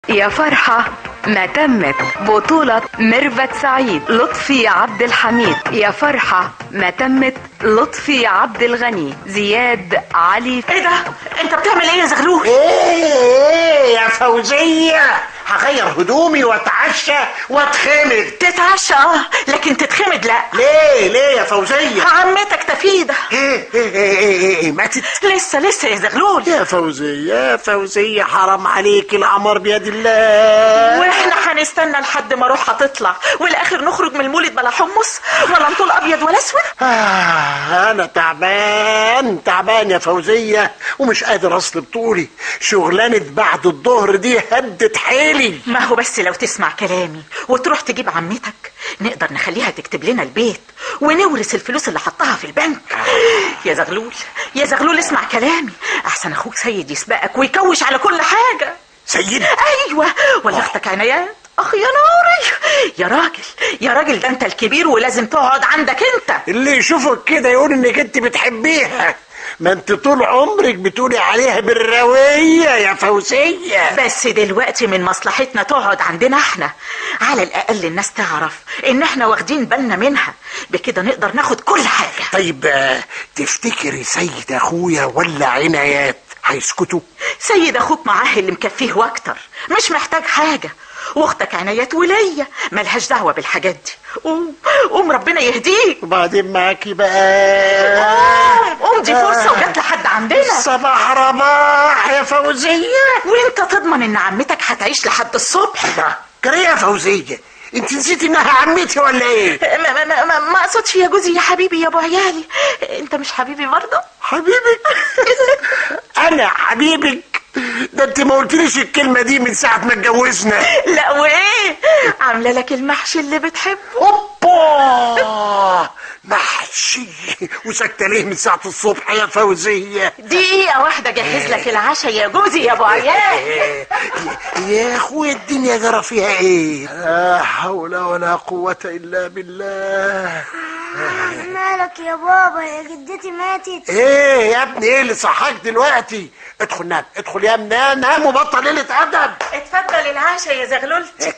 يا فرحة ما تمت بطولة ميرفت سعيد لطفي عبد الحميد. يا فرحة ما تمت لطفي عبد الغني زياد علي. ايه ده؟ انت بتعمل ايه يا زغلول؟ ايه يا فوزية، هغير هدومي واتعشى واتخمد. تتعشى لكن تتخمد لا. ليه يا فوزية؟ عمتك تفيدة. ايه ماتت؟ لسه يا زغلول. يا فوزية حرام عليك، الأمر بيد الله. واحنا هنستنى لحد ما روحها تطلع والاخر نخرج من المولد بلا حمص ولا نطول ابيض ولا اسود؟ انا تعبان يا فوزية، ومش قادر اصل بطولي. شغلانة بعد الظهر دي هدت حيلي. ما هو بس لو تسمع كلامي وتروح تجيب عمتك نقدر نخليها تكتب لنا البيت ونورث الفلوس اللي حطها في البنك. يا زغلول اسمع كلامي، احسن اخوك سيد يسبقك ويكوش على كل حاجة. سيد؟ ايوه، ولا اختك عنايات. اخ يا نوري يا راجل ده انت الكبير ولازم تقعد عندك انت. اللي يشوفك كده يقول انك انت بتحبيها، ما انت طول عمرك بتقولي عليها بالروية يا فوزية. بس دلوقتي من مصلحتنا تقعد عندنا احنا، على الاقل الناس تعرف ان احنا واخدين بالنا منها، بكده نقدر ناخد كل حاجة. طيب تفتكري سيد اخويا ولا عنايات هيسكتوا؟ سيد اخوك معاه اللي مكفيه واكتر، مش محتاج حاجة، واختك عنايات وليا ملهاش دعوة بالحاجات دي. قوم ربنا يهديك. وبعدين معاكي بقى. قوم دي فرصة وجات لحد عندنا. صباح رباح يا فوزية. وانت تضمن ان عمتك هتعيش لحد الصبح؟ كريه يا فوزية، انت نسيتي انها عمتي ولا ايه؟ ما اقصدش يا جوزي، يا حبيبي يا ابو عيالي. انت مش حبيبي برضه؟ حبيبك؟ انا حبيبك؟ ده انت ما قلتليش الكلمة دي من ساعة ما اتجوزنا. لا وايه، عامله لك المحشي اللي بتحبه. اوبا، محشي وسكتة ليه من ساعة الصبح يا فوزية؟ دقيقة واحدة جهز لك العشاء يا جوزي يا ابو عيال. يا اخويا الدنيا جرى فيها ايه؟ لا حول ولا قوة الا بالله. مالك يا بابا؟ يا جدتي ماتت. ايه يا ابني، ايه اللي صحاك دلوقتي؟ ادخل نام، ادخل يا ابني نام وبطل قلة ادب. اتفضل العشاء يا زغلولتي.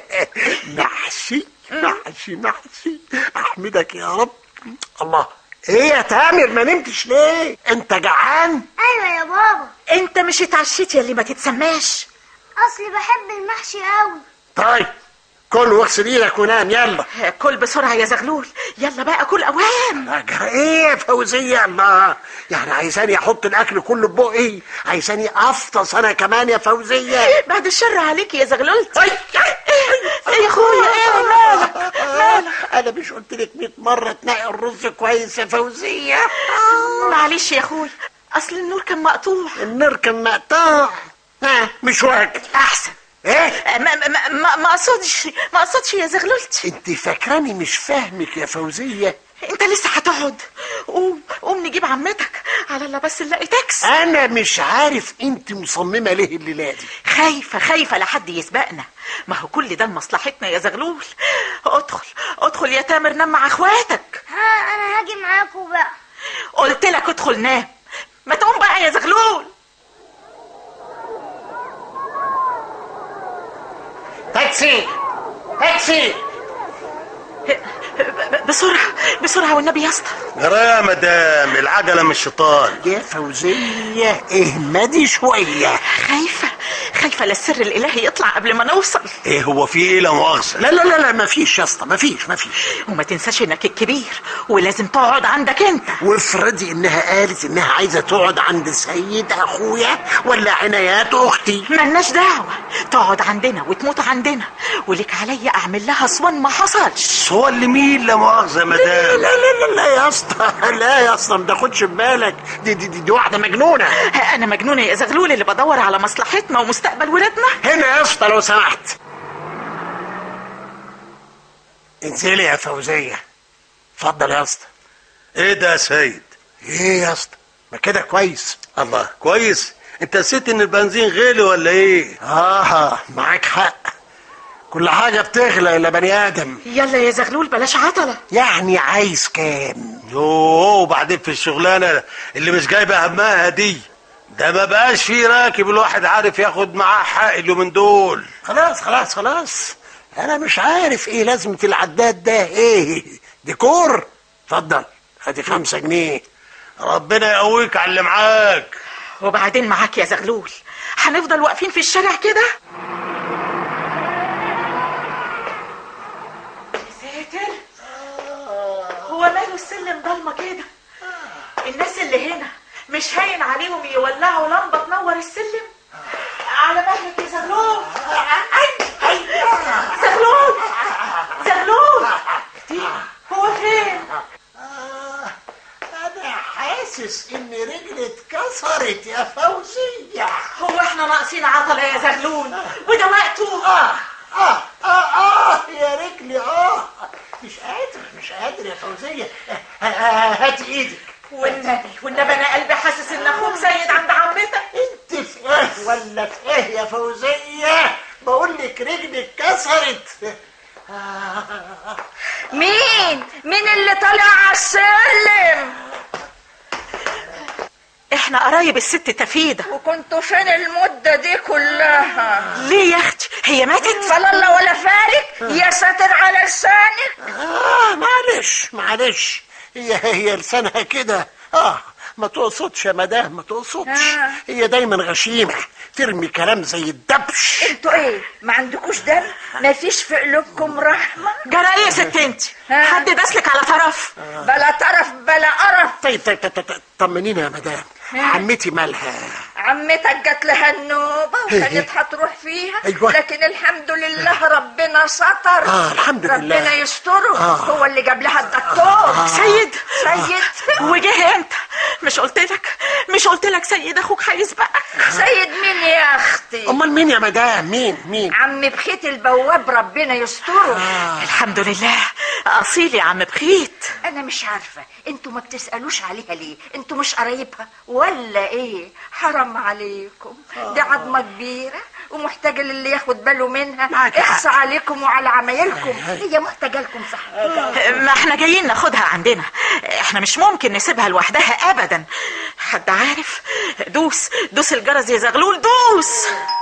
محشي احمدك يا رب. الله، ايه يا تامر ما نمتش ليه؟ انت جعان؟ ايوه يا بابا. انت مش اتعشيت يا اللي ما تتسماش؟ اصلي بحب المحشي قوي. طيب كل واغسل ايدك ونام يلا. كل بسرعة يا زغلول، يلا بقى كل اوام. ايه يا فوزية؟ الله، يعني عايزاني احط الاكل كله ببقي؟ عايزاني افطس انا كمان يا فوزية؟ بعد الشر عليك يا زغلولتي. ايه يا اخويا، ايه مالك؟ انا مش قلت لك 100 مرة تنقي الرز كويس يا فوزية؟ معلش يا اخويا، اصل النور كان مقطوع. النور كان مقطوع؟ مش واكل احسن. ايه؟ ما اقصدش يا زغلولتي. انت فاكراني مش فاهمك يا فوزية؟ انت لسه هتقعد؟ قوم نجيب عمتك على الله بس نلاقي تاكس. انا مش عارف انت مصممة ليه الليلة دي. خايفة لحد يسبقنا، ما هو كل ده لمصلحتنا يا زغلول. ادخل يا تامر نام مع اخواتك. انا هاجي معاكم بقى. قلت لك ادخل نام، ما تقوم بقى يا زغلول. تاكسي بسرعة والنبي يا اسطى. يا مدام، العجلة من الشيطان. يا فوزية اهمدي شوية. خايفة للسر الالهي يطلع قبل ما نوصل. ايه هو في ايه؟ لا مؤاخذة. لا مفيش يا اسطى، مفيش. وما تنساش انك الكبير ولازم تقعد عندك انت. وافرضي انها قالت انها عايزة تقعد عند سيد اخويا ولا عنايات اختي؟ ملناش دعوة، تقعد عندنا وتموت عندنا، ولك عليا اعمل لها صوان ما حصلش. صوان لمين؟ لا مؤاخذة يا مدام. لا يا اسطى ما تاخدش بالك، دي واحدة مجنونة. انا مجنونة يا زغلول اللي بدور على مصلحتنا ومستقبل ولادنا. هنا يا اسطى لو سمحت. انزلي يا فوزية. اتفضل يا اسطى. ايه ده يا سيد؟ ايه يا اسطى؟ ما كده كويس. الله، كويس. انت نسيت ان البنزين غالي ولا ايه؟ معاك حق، كل حاجة بتغلى يا بني ادم. يلا يا زغلول بلاش عطلة. يعني عايز كام؟ وبعدين في الشغلانة اللي مش جايبة همها دي ده ما بقاش فيه راكب الواحد عارف ياخد معاه حق اليومين دول. خلاص خلاص خلاص، انا مش عارف ايه لازمة العداد ده، ايه ديكور؟ اتفضل ادي 5 جنيه. ربنا يقويك على اللي معاك. وبعدين معاك يا زغلول، هنفضل واقفين في الشارع كده؟ ساتر، هو ماله السلم ضلمه كده؟ الناس اللي هنا مش هاين عليهم يولعوا لمبه تنور السلم؟ على مهلك يا زغلول. زغلول زغلول، هو فين؟ انا حاسس ان رجلي اتكسرت يا فوزية. هو احنا ناقصين عطلة يا زغلول؟ وده وقته. يا رجلي مش قادر يا فوزية. هاتي ايدك. والنبي انا قلبي حاسس ان اخوك سيد عند عمتك. انت في ايه ولا في ايه يا فوزية؟ بقول لك رجلي اتكسرت. مين اللي طالع على السلم؟ احنا قرايب الست تفيدة. وكنتوا فين المدة دي كلها؟ ليه يا اختي، هي ماتت؟ فلا الله ولا فارق. يا ساتر على لسانك. معلش هي لسانها كده. ما تقصدش يا مدام، ما تقصدش. هي دايما غشيمة، ترمي كلام زي الدبش. انتوا ايه، ما عندكوش دم؟ ما فيش في قلوبكم رحمة؟ جرى ايه يا ست انت؟ حد داسلك على طرف؟ بلا طرف بلا قرف. طيب طمنينا يا مدام، عمتي مالها؟ عمتك جات لها النوبة وكانت هتروح فيها. أيوة. لكن الحمد لله ربنا ستر. الحمد لله، ربنا يستره. هو اللي جاب لها الدكتور. سيد وجه امتى؟ مش قلت لك سيد اخوك هيسبقك؟ سيد مين يا اختي؟ امال مين يا مدام؟ مين؟ عم بخيت البواب، ربنا يستره. الحمد لله. اصيل يا عم بخيت. انا مش عارفه انتوا ما بتسالوش عليها ليه؟ انتوا مش قرايبها ولا ايه؟ حرام عليكم، دي عظمه كبيره ومحتاجه للي ياخد باله منها. اخصى عليكم وعلى عمايلكم، هي محتاجه لكم صح. ما احنا جايين ناخدها عندنا، احنا مش ممكن نسيبها لوحدها ابدا. حد عارف؟ دوس الجرس يا زغلول، دوس.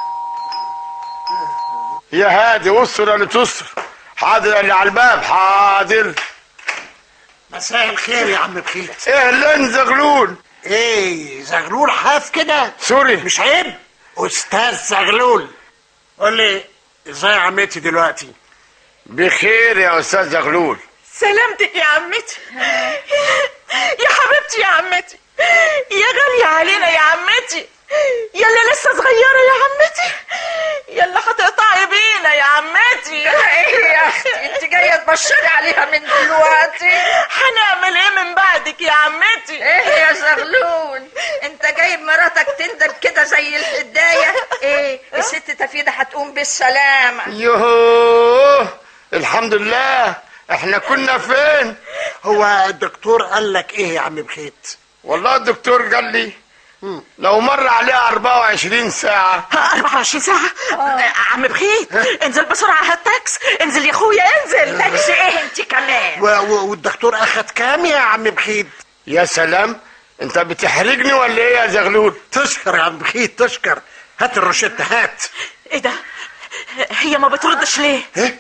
يا هادي وصل اللي تصر. حاضر اللي على الباب، حاضر. مساء الخير يا عم بخيت. اهلا زغلول. ايه زغلول حاف كده؟ سوري. مش عيب؟ استاذ زغلول، قول لي ازاي عمتي دلوقتي؟ بخير يا استاذ زغلول. سلامتك يا عمتي، يا حبيبتي يا عمتي، يا غالية علينا يا عمتي، يا اللي لسه صغيرة يا عمتي، يا اللي هتقطعي بينا يا عمتي. ايه يا اختي، انت جايه تبشري عليها من دلوقتي؟ هنعمل ايه من بعدك يا عمتي؟ ايه يا زغلول، انت جايب مراتك تندب كده زي الحدايه؟ ايه الست تفيدة هتقوم بالسلامه؟ يوه الحمد لله. احنا كنا فين؟ هو الدكتور قال لك ايه يا عم بخيت؟ والله الدكتور قال لي لو مر عليها 24 ساعة. 24 ساعة؟ عم بخيت انزل بسرعة، هات تاكس. انزل يا اخويا انزل. تاكس ايه انت كمان؟ والدكتور اخد كام يا عم بخيت؟ يا سلام، انت بتحرجني ولا ايه يا زغلول؟ تشكر يا عم بخيت تشكر. هات الروشتة هات. ايه ده؟ هي ما بتردش ليه؟ ايه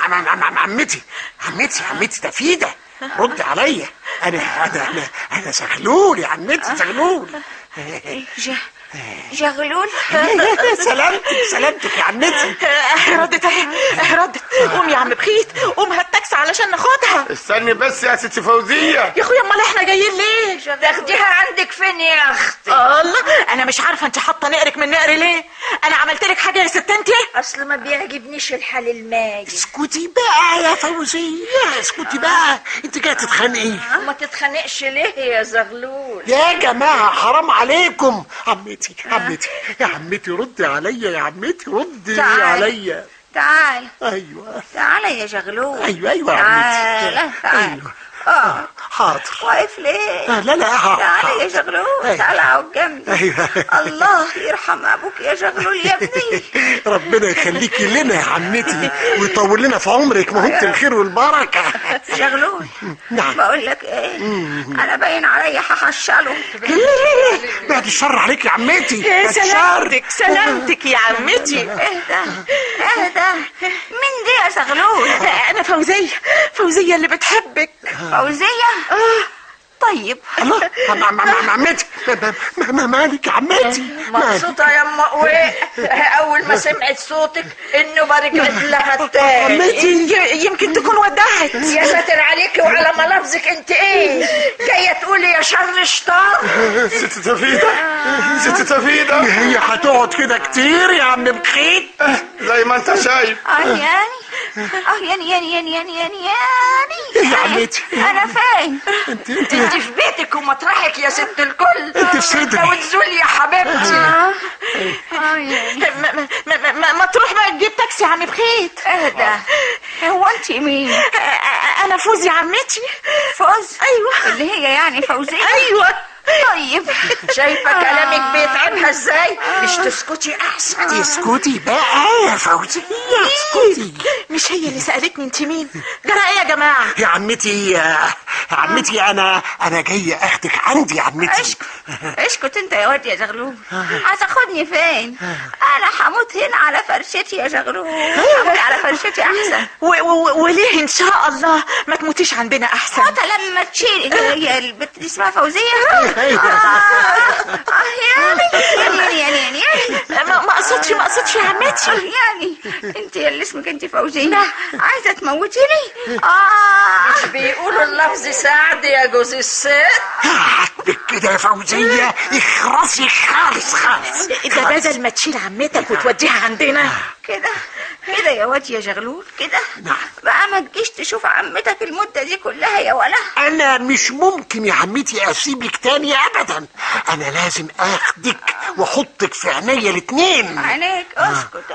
عمتي تفيدة، رد عليا. انا زغلول يا عمتي، زغلول. زغلول. سلامتك يا عمتي. ردت اهي، ردت. قوم يا عم بخيت، قوم هات تاكسي علشان ناخدها. استني بس يا ست فوزية. يا اخويا امال احنا جايين ليه؟ تاخديها عندك فين يا اختي؟ الله، انا مش عارفه انت حاطه نقرك من نقري ليه؟ انا عملت لك حاجه يا ست انت؟ اصل ما بيعجبنيش الحال الماجي. اسكتي بقى يا فوزية، اسكتي بقى، انت جايه تتخانقي. ما تتخانقش ليه يا زغلول؟ يا جماعة حرام عليكم. يا عمتي ردي عليا، يا عمتي ردي عليا. تعال. ايوه تعال يا زغلول. ايوه يا عمتي. تعال. ايوه حاضر. واقف ليه؟ لا تعالى يا شغلول، تعالى اقعد جنبي. ايوه. الله يرحم ابوك يا شغلول يا ابني. ربنا يخليكي لنا يا عمتي ويطول لنا في عمرك، ما هو انت الخير والبركه. شغلول، نعم. بقول لك ايه، انا باين عليا هحشله. بعد الشر عليك يا عمتي. سلامتك يا عمتي. اهدى مين دي يا شغلول؟ انا فوزية اللي بتحبك. فوزية؟ طيب. الله، عمتي مالك يا عمتي؟ مبسوطة يا ام قوي اول ما سمعت صوتك انه برجعت لها تاني. عمتي يمكن تكون ودعت. يا ساتر عليكي وعلى ملفظك، انت ايه جايه تقولي يا شر شطار؟ ست تفيدة هي هتقعد كده كتير يا عم بخيت؟ زي ما انت شايف. يعني يا عمتي انا فين؟ انت في بيتك ومطرحك يا ست الكل. انت في صدري. لو تزول يا حبيبتي. ما تروح بقى تجيب تاكسي يا عم بخيت. اهدى، هو انت مين؟ انا فوزي عمتي. فوز؟ ايوه. اللي هي يعني فوزية؟ ايوه. طيب. شايفه كلامك بيتعبها ازاي؟ مش تسكتي احسن. اسكتي بقى يا فوزية، اسكتي. مش هي اللي سألتني انت مين؟ جرى ايه يا جماعة؟ يا عمتي انا جاي اخدك عندي يا عمتي. اسكت انت يا واد يا زغلول. هتاخدني فين؟ انا هموت هنا على فرشتي يا زغلول، هموت على فرشتي احسن. وليه ان شاء الله ما تموتيش عندنا احسن؟ موت لما تشيل. هي البت دي اسمها فوزية؟ يعني ما اقصدش يا عمتي. يعني انت اللي اسمك انت فوزية عايزة تموتيني؟ مش بيقولوا اللفظ سعد يا جوز الست؟ عاتبك كده يا فوزية، اخرسي خالص. ده بدل ما تشيل عمتك وتوديها عندنا كده يا واد يا زغلول كده. نعم. بقى ما تجيش تشوف عمتك المدة دي كلها يا ولا؟ انا مش ممكن يا عمتي اسيبك تاني ابدا، انا لازم اخدك واحطك في عينيا الاتنين. عينيك؟ اسكت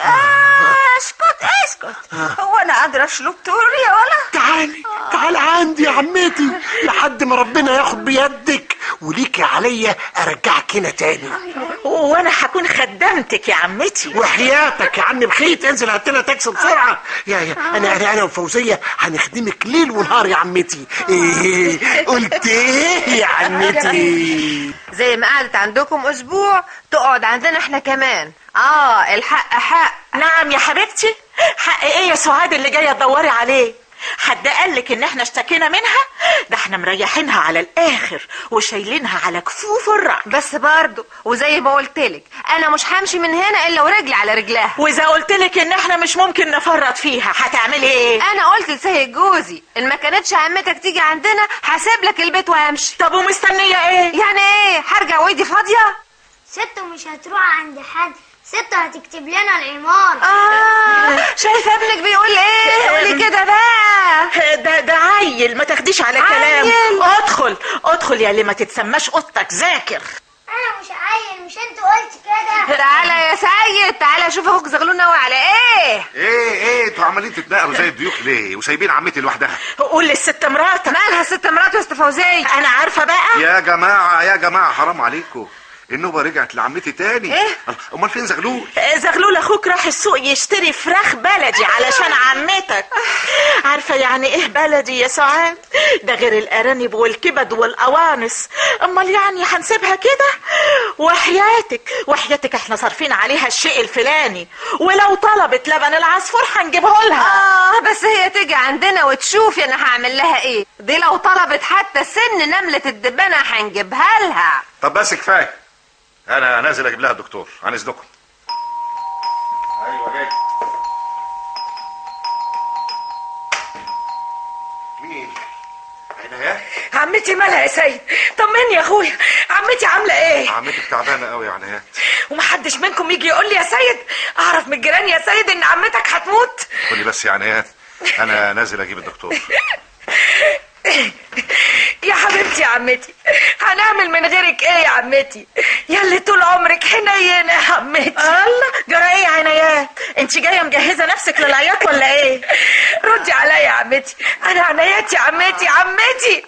اسكت. هو انا قادرة اشلب طول يا ولا؟ تعالي عندي يا عمتي لحد ما ربنا ياخد بيدك وليكي عليا ارجعك هنا تاني. وانا هكون خدمتك يا عمتي. وحياتك يا عم بخيت انزل هات لنا تاكسي بسرعه. يا انا وفوزيه هنخدمك ليل ونهار يا عمتي. ايه قلت ايه يا عمتي؟ زي ما قعدت عندكم اسبوع تقعد عندنا احنا كمان. الحق حق. نعم يا حبيبتي. حق ايه يا سعاد اللي جايه تدوري عليه؟ حد قالك ان احنا اشتكينا منها؟ ده احنا مريحينها على الاخر وشايلينها على كفوف الرأي. بس برضو وزي ما قلتلك انا مش همشي من هنا الا ورجلي على رجلها. واذا قلتلك ان احنا مش ممكن نفرط فيها هتعملي ايه؟ انا قلت لسيد جوزي ان ما كانتش عمتك تيجي عندنا هسيب لك البيت وامشي. طب ومستنيه ايه؟ يعني ايه؟ هرجع وايدي فاضيه؟ ست مش هتروح عند حد، ست هتكتب لنا العمارة. شايفه ابنك بيقول ايه؟ قولي كده بقى. ده عيل، ما تاخديش على كلام. ادخل يا اللي ما تتسماش اوضتك، ذاكر. انا مش عيل، مش انت قلت كده؟ تعالى يا سيد، تعالى شوف اخوك زغلول ناوي على ايه. ايه انتوا عمالين تتنقلوا زي الضيوف ليه وسايبين عمتي لوحدها؟ قول للست مراتك. مالها الست مراته يا ست فوزية؟ انا عارفه بقى. يا جماعه حرام عليكم، النوبه رجعت لعمتي تاني. ايه؟ امال فين زغلول؟ زغلول اخوك راح السوق يشتري فراخ بلدي علشان عمتك. عارفه يعني ايه بلدي يا سعاد؟ ده غير الارانب والكبد والقوانص. امال يعني هنسيبها كده؟ وحياتك احنا صارفين عليها الشيء الفلاني، ولو طلبت لبن العصفور هنجيبه لها. بس هي تيجي عندنا وتشوفي انا هعمل لها ايه. دي لو طلبت حتى سن نملة الدبانة هنجيبها لها. طب بس كفايه، انا نازل اجيب لها الدكتور عن اذنكم. ايوه جاي. مين؟ عنايات؟ عمتي مالها يا سيد؟ طمني يا اخويا، عمتي عامله ايه؟ عمتك تعبانه قوي يا عنايات. ومحدش منكم يجي يقول لي يا سيد؟ اعرف من الجيران يا سيد ان عمتك هتموت. قولي بس يا عنايات، انا نازل اجيب الدكتور. يا حبيبتي يا عمتي، هنعمل من غيرك ايه يا عمتي؟ يلي طول عمرك حنينه يا عمتي. الله، جرى ايه يا عنايات؟ انت جايه مجهزه نفسك للعياط ولا ايه؟ ردي عليا يا عمتي، انا عنايات يا عمتي. عمتي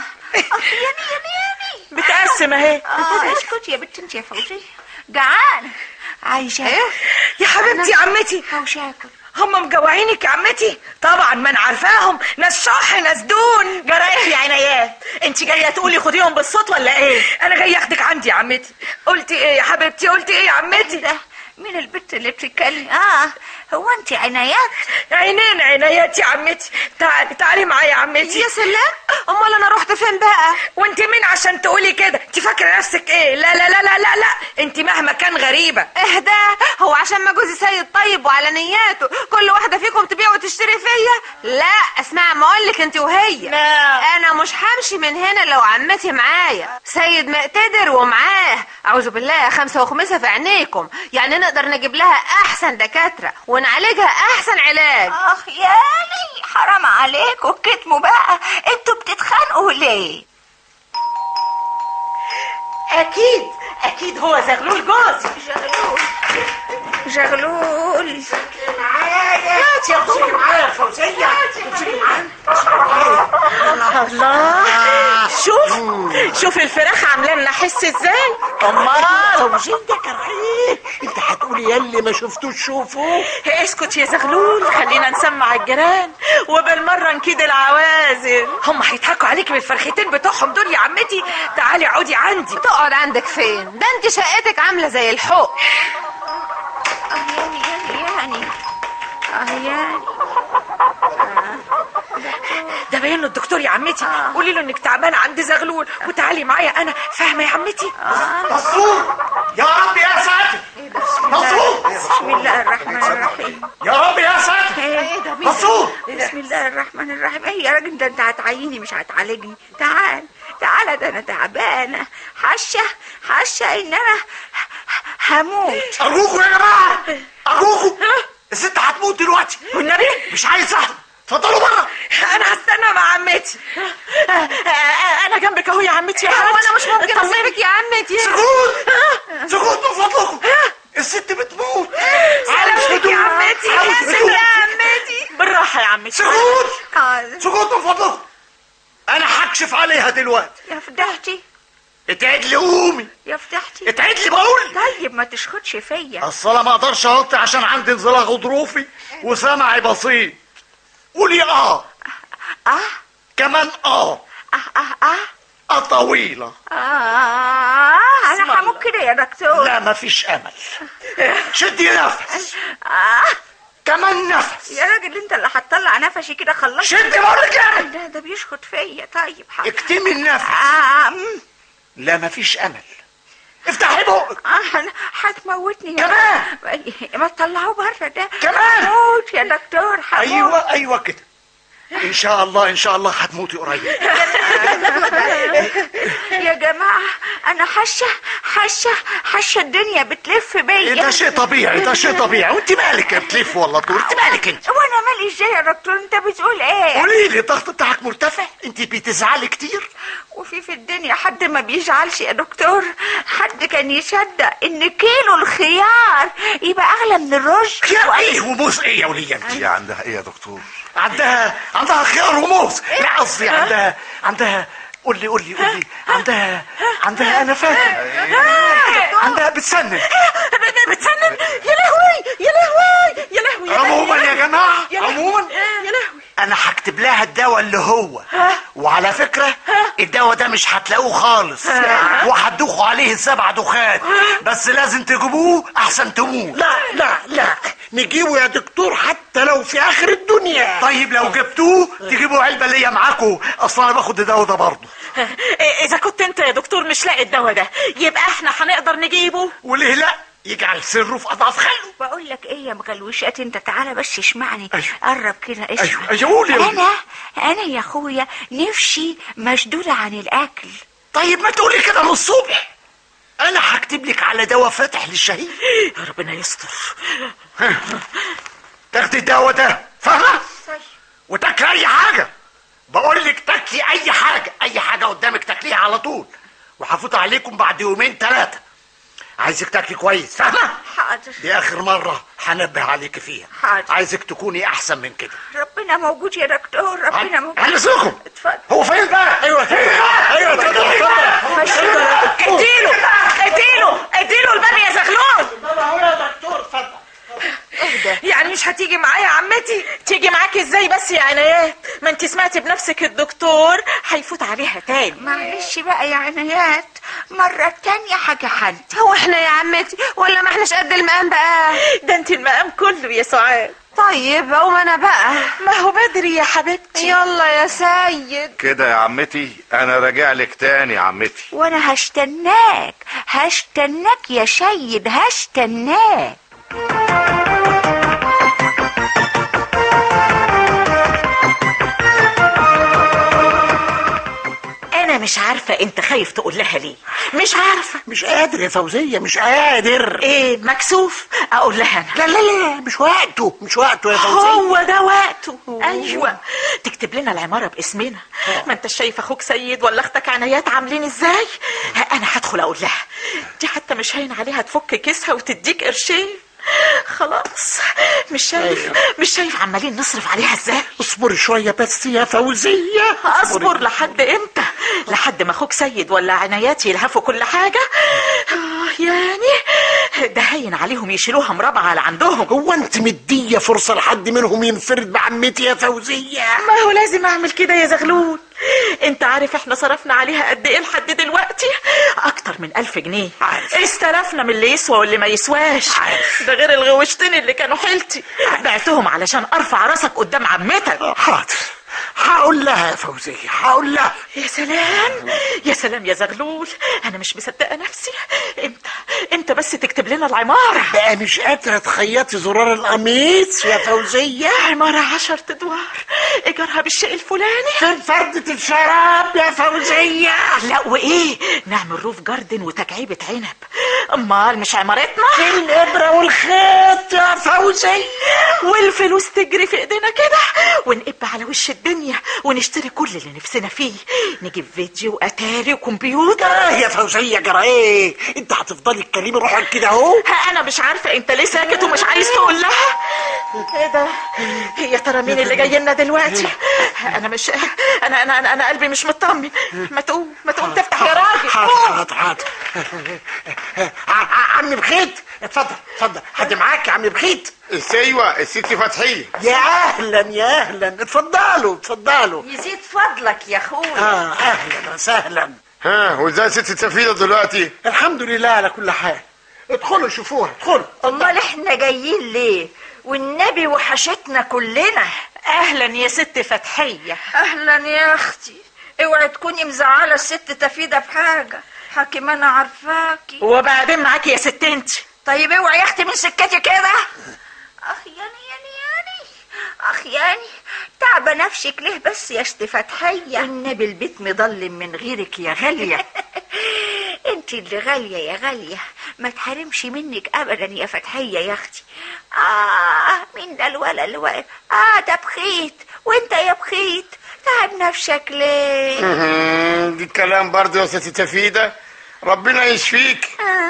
ياني بتقسم اهي. اسكت يا بنت انت يا فوزية، جعانة عايشة ايه يا حبيبتي يا عمتي؟ حوش اكل. هم مجوعينك يا عمتي؟ طبعا ما انا عارفاهم، ناس شح ناس دون. جرى ايه يا عنايات؟ انت جايه تقولي خديهم بالصوت ولا ايه؟ انا جاي اخدك عندي يا عمتي. قلتي ايه يا حبيبتي؟ قلتي ايه يا عمتي؟ ده مين البنت اللي بتتكلم؟ هو انت عنايات؟ عينين عنايات يا عمتي. تعالي معايا يا عمتي. يا سلام، امال انا رحت فين بقى؟ وانت مين عشان تقولي كده؟ انت فاكره نفسك ايه؟ لا لا لا لا لا لا، انت مهما كان غريبه. اهدى، هو عشان ما جوزي سيد طيب وعلى نياته كل واحده فيكم تبيع وتشتري فيا؟ لا، اسمع ما اقولك انت وهي. انا مش همشي من هنا لو عمتي معايا. سيد مقتدر ومعاه اعوذ بالله 5 وخمسة في عينيكم، يعني نقدر نجيب لها احسن دكاتره ونعالجها احسن علاج. يالي حرام عليكم كتموا بقى، انتوا بتتخانقوا ليه؟ اكيد هو زغلول جوزي. زغلول معايا يا فوزية. الله، شوف الفراخ عامله لنا حس ازاي. امال فوزية كرهيه، انت هتقولي يلي ما شفتوش شوفوه. اسكت يا زغلول، خلينا نسمع الجيران وبالمره نكيد العوازل. هم هيضحكوا عليكي بالفرختين بتوعهم دول يا عمتي. تعالي اقعدي عندي. تقعد عندك فين؟ ده انت شقتك عامله زي الحق. يعني ده باين له الدكتور يا عمتي. قولي له انك تعبانه عند زغلول وتعالي معايا انا، فاهمه يا عمتي؟ مصروف يا رب يا ساتر. مصروف. بسم الله الرحمن الرحيم. يا رب يا ساتر. مصروف. بسم الله الرحمن الرحيم. ايه يا راجل، ده انت هتعيني مش هتعالجني. تعال ده انا تعبانه، حشه ان انا هموت. ارجوكوا يا جماعه، ارجوكوا، الست هتموت دلوقتي والنبي مش عايز صحن. اتفضلوا بره. انا هستنى مع عمتي. انا جنبك اهو يا عمتي. وانا مش ممكن اسيبك يا عمتي. سكوت من فضلكم، الست بتموت. سلامتك يا عمتي. يا عمتي بالراحه يا عمتي. سكوت من فضلكم، انا هكشف عليها دلوقتي. يا فضحتي اتعد لي قومي. يا فضحتي. اتعد لي بقول. طيب ما تشخدش فيا. اصل ما اقدرش اوطي عشان عندي انزلاق غضروفي وسمعي بسيط. قولي كمان طويلة. انا هموت كده يا دكتور. لا مفيش امل. شدي نفس. كمان نفس. يا راجل انت اللي هتطلع نفسي كده. خلصت. شدي بقولك يعني. ده بيشخط فيا. طيب حاضر. اكتمي النفس. لا مفيش امل. افتحي بقك. هتموتني كمان. ما تطلعوه بره ده. كمان. هموت يا دكتور. ايوه كده. ان شاء الله هتموتي قريب. يا جماعه انا حشه الدنيا بتلف بيا. ده شيء طبيعي. وانت مالك بتلف ولا طول؟ انت مالك انت؟ وانا مالي ازاي يا دكتور؟ انت بتقول ايه؟ قولي لي الضغط بتاعك مرتفع؟ انت بتزعلي كتير؟ وفي الدنيا حد ما بيزعلش يا دكتور؟ حد كان يصدق ان كيلو الخيار يبقى اغلى من الرز؟ خيار ايه وموز ايه يا وليه انت؟ هي عندها ايه يا دكتور؟ عندها خيار وموز. لا قصدي عندها قولي عندها انا فاكر. عندها بتسنن. يا لهوي. عموما يا جماعه، يا لهوي انا هكتب لها الدواء اللي هو. وعلى فكره الدواء ده مش هتلاقوه خالص، وهتدوخوا عليه 7 دخات، بس لازم تجيبوه احسن تموت. لا نجيبه يا دكتور حتى لو في اخر الدنيا. طيب لو جبتوه تجيبوا علبه ليا معاكم، اصلا انا باخد الدواء ده برضه. اذا كنت انت يا دكتور مش لاقي الدواء ده يبقى احنا هنقدر نجيبه. وليه لا؟ يجعل سره في اضعاف خلقه. بقول لك ايه يا مغلوشات، انت تعالى بس اسمعني. أيوه. قرب كده اسمع. ايوه قولي. انا يا اخويا نفسي مشدوده عن الاكل. طيب ما تقولي كده من الصبح. انا هكتب لك على دواء فاتح للشهيه. يا ربنا يستر. تاخدي الدواء ده، فاهمه؟ وتاكلي اي حاجه. بقول لك تاكلي اي حاجه قدامك تاكليها على طول، وهفوت عليكم بعد 2 3 يوم. عايزك تاكلي كويس، فاهمه؟ حاضر. دي اخر مره هنبه عليك فيها. حاضر. عايزك تكوني احسن من كده. ربنا موجود يا دكتور، ربنا موجود. على رسلكم. اتفضل. هو فين بقى؟ ايوه اتفضل. اديله الباب يا زغلول. اهو يا دكتور اتفضل. يعني مش هتيجي معايا يا عمتي؟ تيجي معاكي ازاي بس يا عنايات؟ ما انت سمعتي بنفسك الدكتور هيفوت عليها تاني. معلش بقى يا عنايات، مرة تانية حاجة حالتي. هو احنا يا عمتي ولا ما احناش قد المقام بقى؟ ده انت المقام كله يا سعاد. طيب اقوم انا بقى. ما هو بدري يا حبيبتي. يلا يا سيد. كده يا عمتي انا راجع لك تاني يا عمتي. وانا هستناك يا سيد، هستناك. انا مش عارفه انت خايف تقول لها ليه. مش عارفه. مش قادر يا فوزيه، مش قادر. ايه مكسوف اقول لها انا؟ لا مش وقته، مش وقته يا فوزيه. هو ده وقته. ايوه تكتب لنا العماره باسمنا. ما انت شايف اخوك سيد ولا اختك عنايات عاملين ازاي. انا هدخل اقول لها. دي حتى مش هين عليها تفك كيسها وتديك قرشين. خلاص مش شايف عمالين نصرف عليها ازاي. اصبري شويه بس يا فوزيه. اصبر لحد امتى؟ لحد ما اخوك سيد ولا عنايات يلهفوا كل حاجه؟ يعني ده هين عليهم يشيلوها مربعه على عندهم. هو انت مديه فرصه لحد منهم ينفرد بعمتي يا فوزيه؟ ما هو لازم اعمل كده يا زغلول. انت عارف احنا صرفنا عليها قد ايه لحد دلوقتي؟ اكتر من 1000 جنيه. عارف. استلفنا من اللي يسوى واللي ما يسواش. عارف. ده غير الغوشتين اللي كانوا حيلتي. بعتهم علشان ارفع راسك قدام عمتك. حاضر، هقول لها يا فوزيه، هقول لها. يا سلام يا سلام يا زغلول، انا مش مصدقه نفسي. امتى بس تكتب لنا العماره؟ بقى مش قادره تخيطي زرار القميص يا فوزيه؟ عماره 10 ادوار، ايجارها بالشيء الفلاني. فين فردة الشراب يا فوزيه؟ لا وايه، نعمل روف جاردن وتكعيبه عنب. امال مش عمارتنا؟ فين الابره والخيط يا فوزيه؟ والفلوس تجري في ايدينا كده ونقب على وش الدنيا ونشتري كل اللي نفسنا فيه. نجيب فيديو واتاري وكمبيوتر. يا فوزيه جرى ايه؟ انت هتفضلي تكلمي روحك كده اهو. انا مش عارفه انت ليه ساكت ومش عايز تقول لها. ايه ده؟ يا ترى مين اللي جاي لنا دلوقتي؟ انا مش انا قلبي مش مطمن. ما تقوم تفتح يا راجل. حاضر. عمي بخيت، اتفضل. حد معاك يا عمي بخيت؟ ايوه الست فتحيه. يا اهلا اتفضلوا. يزيد فضلك يا اخويا. اهلا وسهلا. ها وازاي ست سفينه دلوقتي؟ الحمد لله على كل حال. ادخلوا شوفوها، ادخلوا. امال احنا جايين ليه؟ والنبي وحشتنا كلنا. اهلا يا ست فتحيه. اهلا يا اختي. اوعي تكوني مزعله الست تفيده بحاجه. حكيم انا عارفاكي. وبعدين معاكي يا ست انت. طيب اوعي يا اختي من سكتي كده. يعني تعبة نفسك ليه بس يا ست فتحية؟ النبي البيت مضلم من غيرك يا غالية. انت اللي غالية يا غالية، ما تحرمش منك ابدا يا فتحية يا اختي. مين ده الولد اللي واقف؟ ده بخيت. وانت يا بخيت تعب نفسك ليه؟ دي الكلام برضه يا ست سفيده، ربنا يشفيك.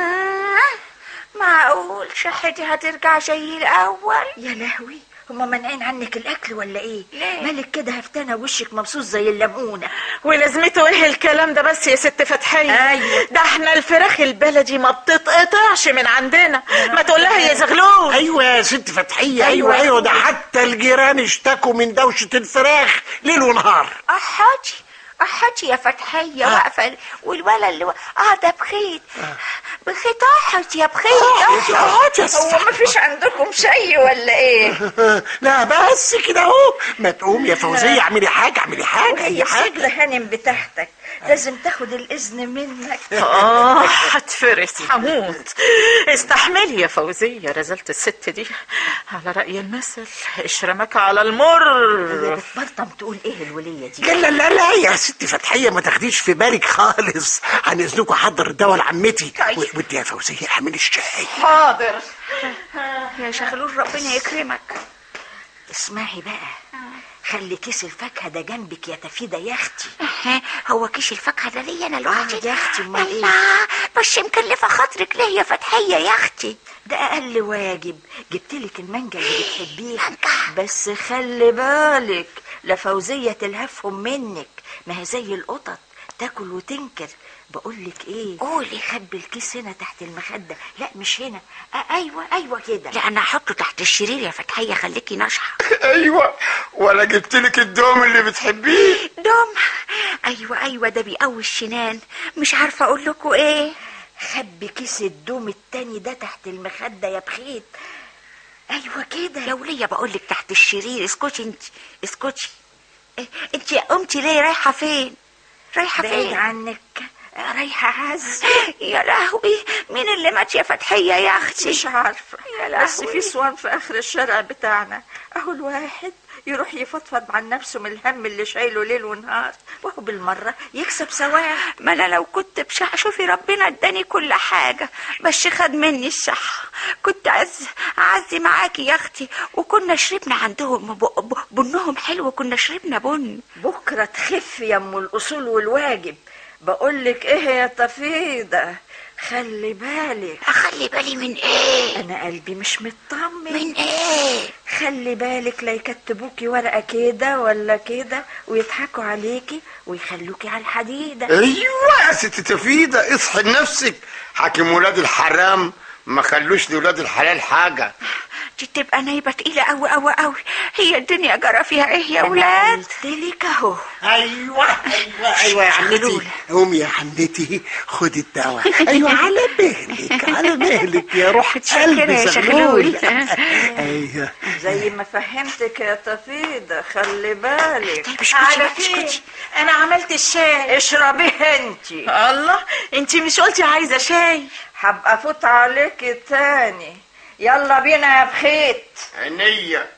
معقول صحتي هترجع زي الاول؟ يا لهوي، هما مانعين عنك الاكل ولا ايه؟ ليه؟ مالك كده هفتانه وشك مبسوط زي الليمونه. ولازمته ايه الكلام ده بس يا ست فتحيه؟ ايوه ده احنا الفراخ البلدي ما بتتقطعش من عندنا. ما تقول لها يا زغلول. ايوه يا ست فتحيه، ايوه ده حتى الجيران اشتكوا من دوشه الفراخ ليل ونهار. احاتي يا فتحية واقفة والولد اللي ده بخيت. بخيت احت يا بخيت. هو ما فيش عندكم شيء ولا ايه؟ لا بس كده اهو. ما تقوم يا فوزية اعملي حاجة اي حاجة. هانم بتاعتك لازم تاخد الاذن منك. هتفرس هموت. استحملي يا فوزية رزلة الست دي. على رأي المثل اشرمك على المر. بتبرطم تقول ايه الولية دي؟ لا يا ست فتحية ما تاخديش في بالك خالص. عن اذنكم حضر الدواء لعمتي. ودي يا فوزية اعملي الشاي. حاضر يا شغلول ربنا يكرمك. اسمعي بقى، خلي كيس الفاكهه ده جنبك يا تفيده يا اختي. هو كيس الفاكهه ده ليا انا لوحدي؟ يا اختي امال ايه؟ بس مكلفة خاطرك ليه يا فتحية يا اختي؟ ده اقل واجب، جبتلك المانجا اللي بتحبيها، بس خلي بالك لا فوزية تلهفهم منك، ما هي زي القطط تاكل وتنكر. بقولك ايه، قولي. خبي الكيس هنا تحت المخدة. لا مش هنا، ايوه كده. لا انا هحطه تحت السرير يا فتحية، خليكي ناصحة. ايوه، ولا جبتلك الدوم اللي بتحبيه. دوم؟ ايوه ده بيقوي السنان، مش عارفة اقول لكم ايه. خبي كيس الدوم التاني ده تحت المخدة يا بخيت. ايوه كده يا ولية، بقولك تحت السرير. اسكتي انت، اسكتي. انت قمتي ليه؟ رايحة فين؟ رايحة بعيد فين؟ عنك، رايحة عز. يا لهوي، مين اللي مات يا فتحية يا اختي؟ مش عارفة، يا لهوي. بس في صوان في اخر الشارع بتاعنا اهو، الواحد يروح يفضفض عن نفسه من الهم اللي شايله ليل ونهار، وهو بالمرة يكسب ثواب. ما انا لو كنت بشع، شوفي ربنا اداني كل حاجة بس خد مني الصحة. كنت اعزي معاكي يا اختي، وكنا شربنا عندهم بنهم حلو، وكنا شربنا بن. بكرة تخف يا ام الاصول والواجب. بقولك ايه يا تفيدة، خلي بالك. اخلي بالي من ايه؟ انا قلبي مش مطمن. من ايه؟ خلي بالك لا يكتبوكي ورقة كده ولا كده ويضحكوا عليكي ويخلوكي على الحديدة. ايوه يا ست تفيدة، اصحي لنفسك. حاكم ولاد الحرام ما خلوش لولاد الحلال حاجة. دي تبقى نايبة تقيلة قوي. هي الدنيا جرى فيها ايه يا ولاد؟ انا قلتلك اهو. ايوه يا عمتي، قومي يا عمتي خدي الدواء. ايوه على مهلك يا روح قلبي زغلول. ايوه زي ما فهمتك يا تفيدة، خلي بالك. على فين؟ انا عملت الشاي. اشربيه انتي. الله، انتي مش قلتي عايزة شاي؟ هبقى افوت عليكي تاني. يلا بينا يا بخيت. عينيا.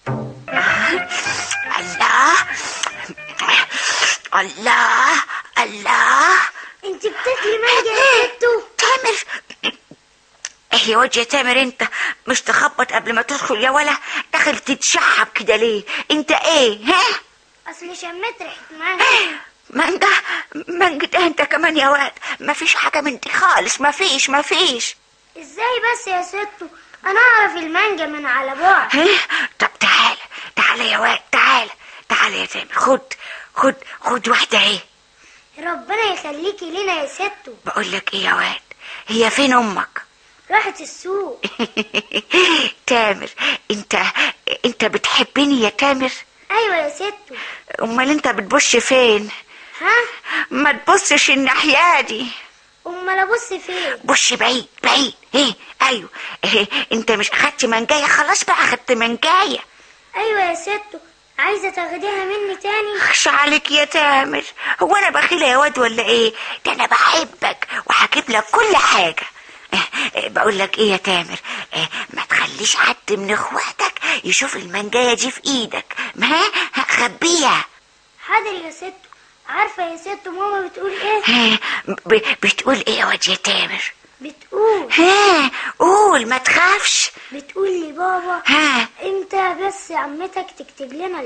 الله. انت بتاكلي مانجا يا ستو؟ تامر، ايه يا واد يا تامر، انت مش تخبط قبل ما تدخل يا ولا؟ داخل تتشحب كده ليه؟ انت ايه؟ ها؟ اصل شميت ريحه مانجا. مانجا انت كمان يا واد؟ مفيش حاجه من دي خالص، مفيش. ازاي بس يا ستو؟ انا اعرف المانجا من على بعد. طب تعالى يا واد، تعالى يا تامر، خد واحده اهي. ربنا يخليكي لنا يا ستو. بقول لك ايه يا واد، هي فين امك؟ راحت السوق. تامر، انت بتحبني يا تامر؟ ايوه يا ستو. امال انت بتبص فين؟ ها؟ ما تبصش الناحيه دي. امال ابص فين؟ بص بعيد. ايه؟ ايوه. انت مش اخدت منجايه؟ خلاص بقى اخدت منجايه. ايوه يا ستو. عايزه تاخديها مني تاني؟ خش عليك يا تامر، هو انا بخيله يا واد ولا ايه؟ ده انا بحبك وهجيب لك كل حاجه. بقول لك ايه يا تامر، ما تخليش حد من اخواتك يشوف المنجايه دي في ايدك. ما خبيها. حاضر يا ستو. عارفه يا ستو ماما بتقول ايه؟ بتقول ايه يا واد يا تامر؟ بتقول قول ما تخافش. بتقول لي بابا انت بس عمتك تكتب لنا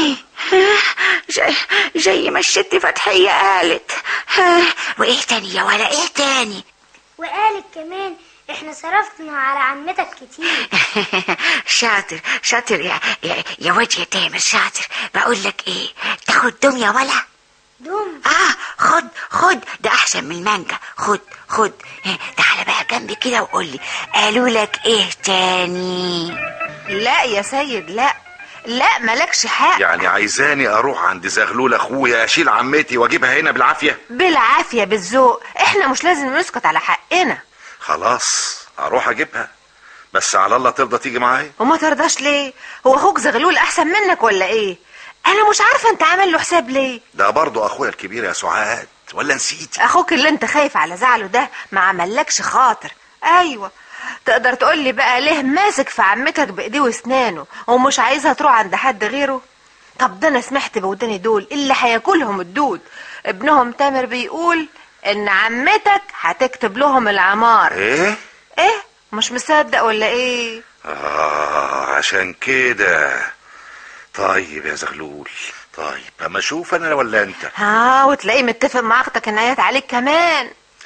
زي ما الست فتحية قالت. وايه تاني يا ولا؟ ايه تاني؟ وقالت كمان احنا صرفنا على عمتك كتير. شاطر يا واد يا تامر، شاطر. بقول لك ايه، تاخد دم يا ولا؟ دم؟ خد ده احسن من المانجا. خد. تعالى بقى جنبي كده وقول لي، قالوا لك ايه تاني؟ لا يا سيد، لا مالكش حق. يعني عايزاني اروح عند زغلول اخويا اشيل عمتي واجيبها هنا بالعافيه؟ بالعافيه بالذوق، احنا مش لازم نسكت على حقنا. خلاص اروح اجيبها، بس على الله ترضى تيجي معايا. وما ترضاش ليه؟ هو اخوك زغلول احسن منك ولا ايه؟ انا مش عارفه انت عامل له حساب ليه. ده برضه اخويا الكبير يا سعاد، ولا نسيتي؟ اخوك اللي انت خايف على زعله ده ما عملكش خاطر. ايوه، تقدر تقولي بقى ليه ماسك في عمتك بايديه واسنانه ومش عايزها تروح عند حد غيره؟ طب ده انا سمعت بوداني دول اللي هياكلهم الدود. ابنهم تامر بيقول ان عمتك هتكتب لهم العمار. ايه؟ مش مصدق ولا ايه؟ عشان كده. طيب يا زغلول، طيب اما اشوف انا ولا انت؟ وتلاقيه متفق مع اختك ان هي عليك كمان.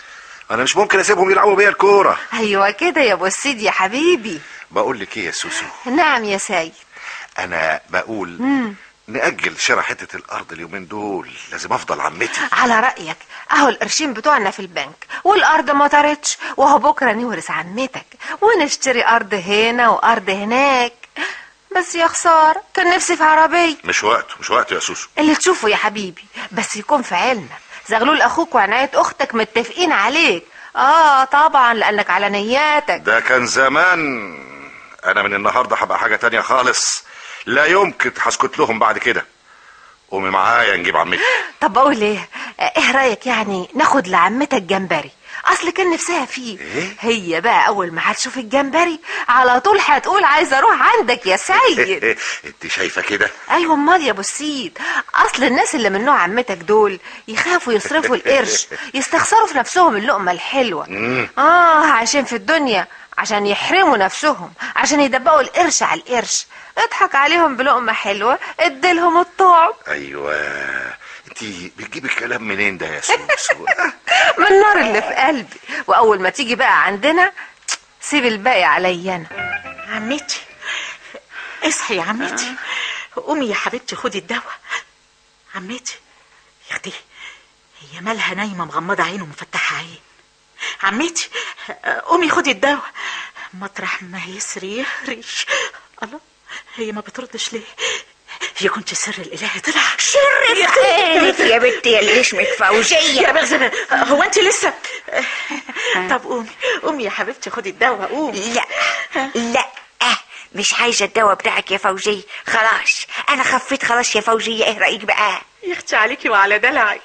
انا مش ممكن اسيبهم يلعبوا بيا الكوره. ايوه كده يا ابو السيد يا حبيبي. بقول لك ايه يا سوسو؟ نعم يا سيد. انا بقول نأجل شراء حتة الأرض اليومين دول، لازم أفضل عمتي. على رأيك، أهو القرشين بتوعنا في البنك والأرض ما طارتش، وهو بكرة نورث عمتك ونشتري أرض هنا وأرض هناك. بس يا خسارة، كان نفسي في عربية. مش وقته يا سوسو. اللي تشوفه يا حبيبي، بس يكون في علمك زغلول أخوك وعناية أختك متفقين عليك. طبعا لأنك على نياتك. ده كان زمان، أنا من النهاردة هبقى حاجة تانية خالص، لا يمكن هسكت لهم بعد كده. قومي معايا نجيب عمتي. طب بقول ايه رأيك يعني ناخد لعمتك جمبري؟ اصل كان نفسها فيه. إيه؟ هي بقى اول ما هتشوف الجمبري على طول هتقول عايزه اروح عندك يا سيد. انت شايفه كده؟ ايوه امال يا ابو السيد، اصل الناس اللي من نوع عمتك دول يخافوا يصرفوا القرش، يستخسروا في نفسهم اللقمه الحلوه. عايشين في الدنيا عشان يحرموا نفسهم، عشان يدبقوا القرش على القرش. اضحك عليهم بلقمه حلوه، اديلهم الطعم. ايوه، انتي بتجيبي الكلام منين ده يا سوسو؟ من النار اللي في قلبي. واول ما تيجي بقى عندنا سيب الباقي عليا انا. عمتي اصحي يا عمتي، قومي يا حبيبتي خدي الدواء. عمتي يا اختي، هي مالها نايمه مغمضه عين ومفتحه عين؟ عمتي قومي خدي الدواء. مطرح ما يسري يهرش. الله، هي ما بتردش ليه؟ هي كنت سر الالهي طلع. سر خيرك يا بنتي يا اللي اسمك فوزية يا بغزة، هو انت لسه؟ طب قومي يا حبيبتي خدي الدواء، قومي. لا مش عايزة الدواء بتاعك يا فوزية، خلاص انا خفيت خلاص يا فوزية. ايه رأيك بقى؟ يختي عليكي وعلى دلعي.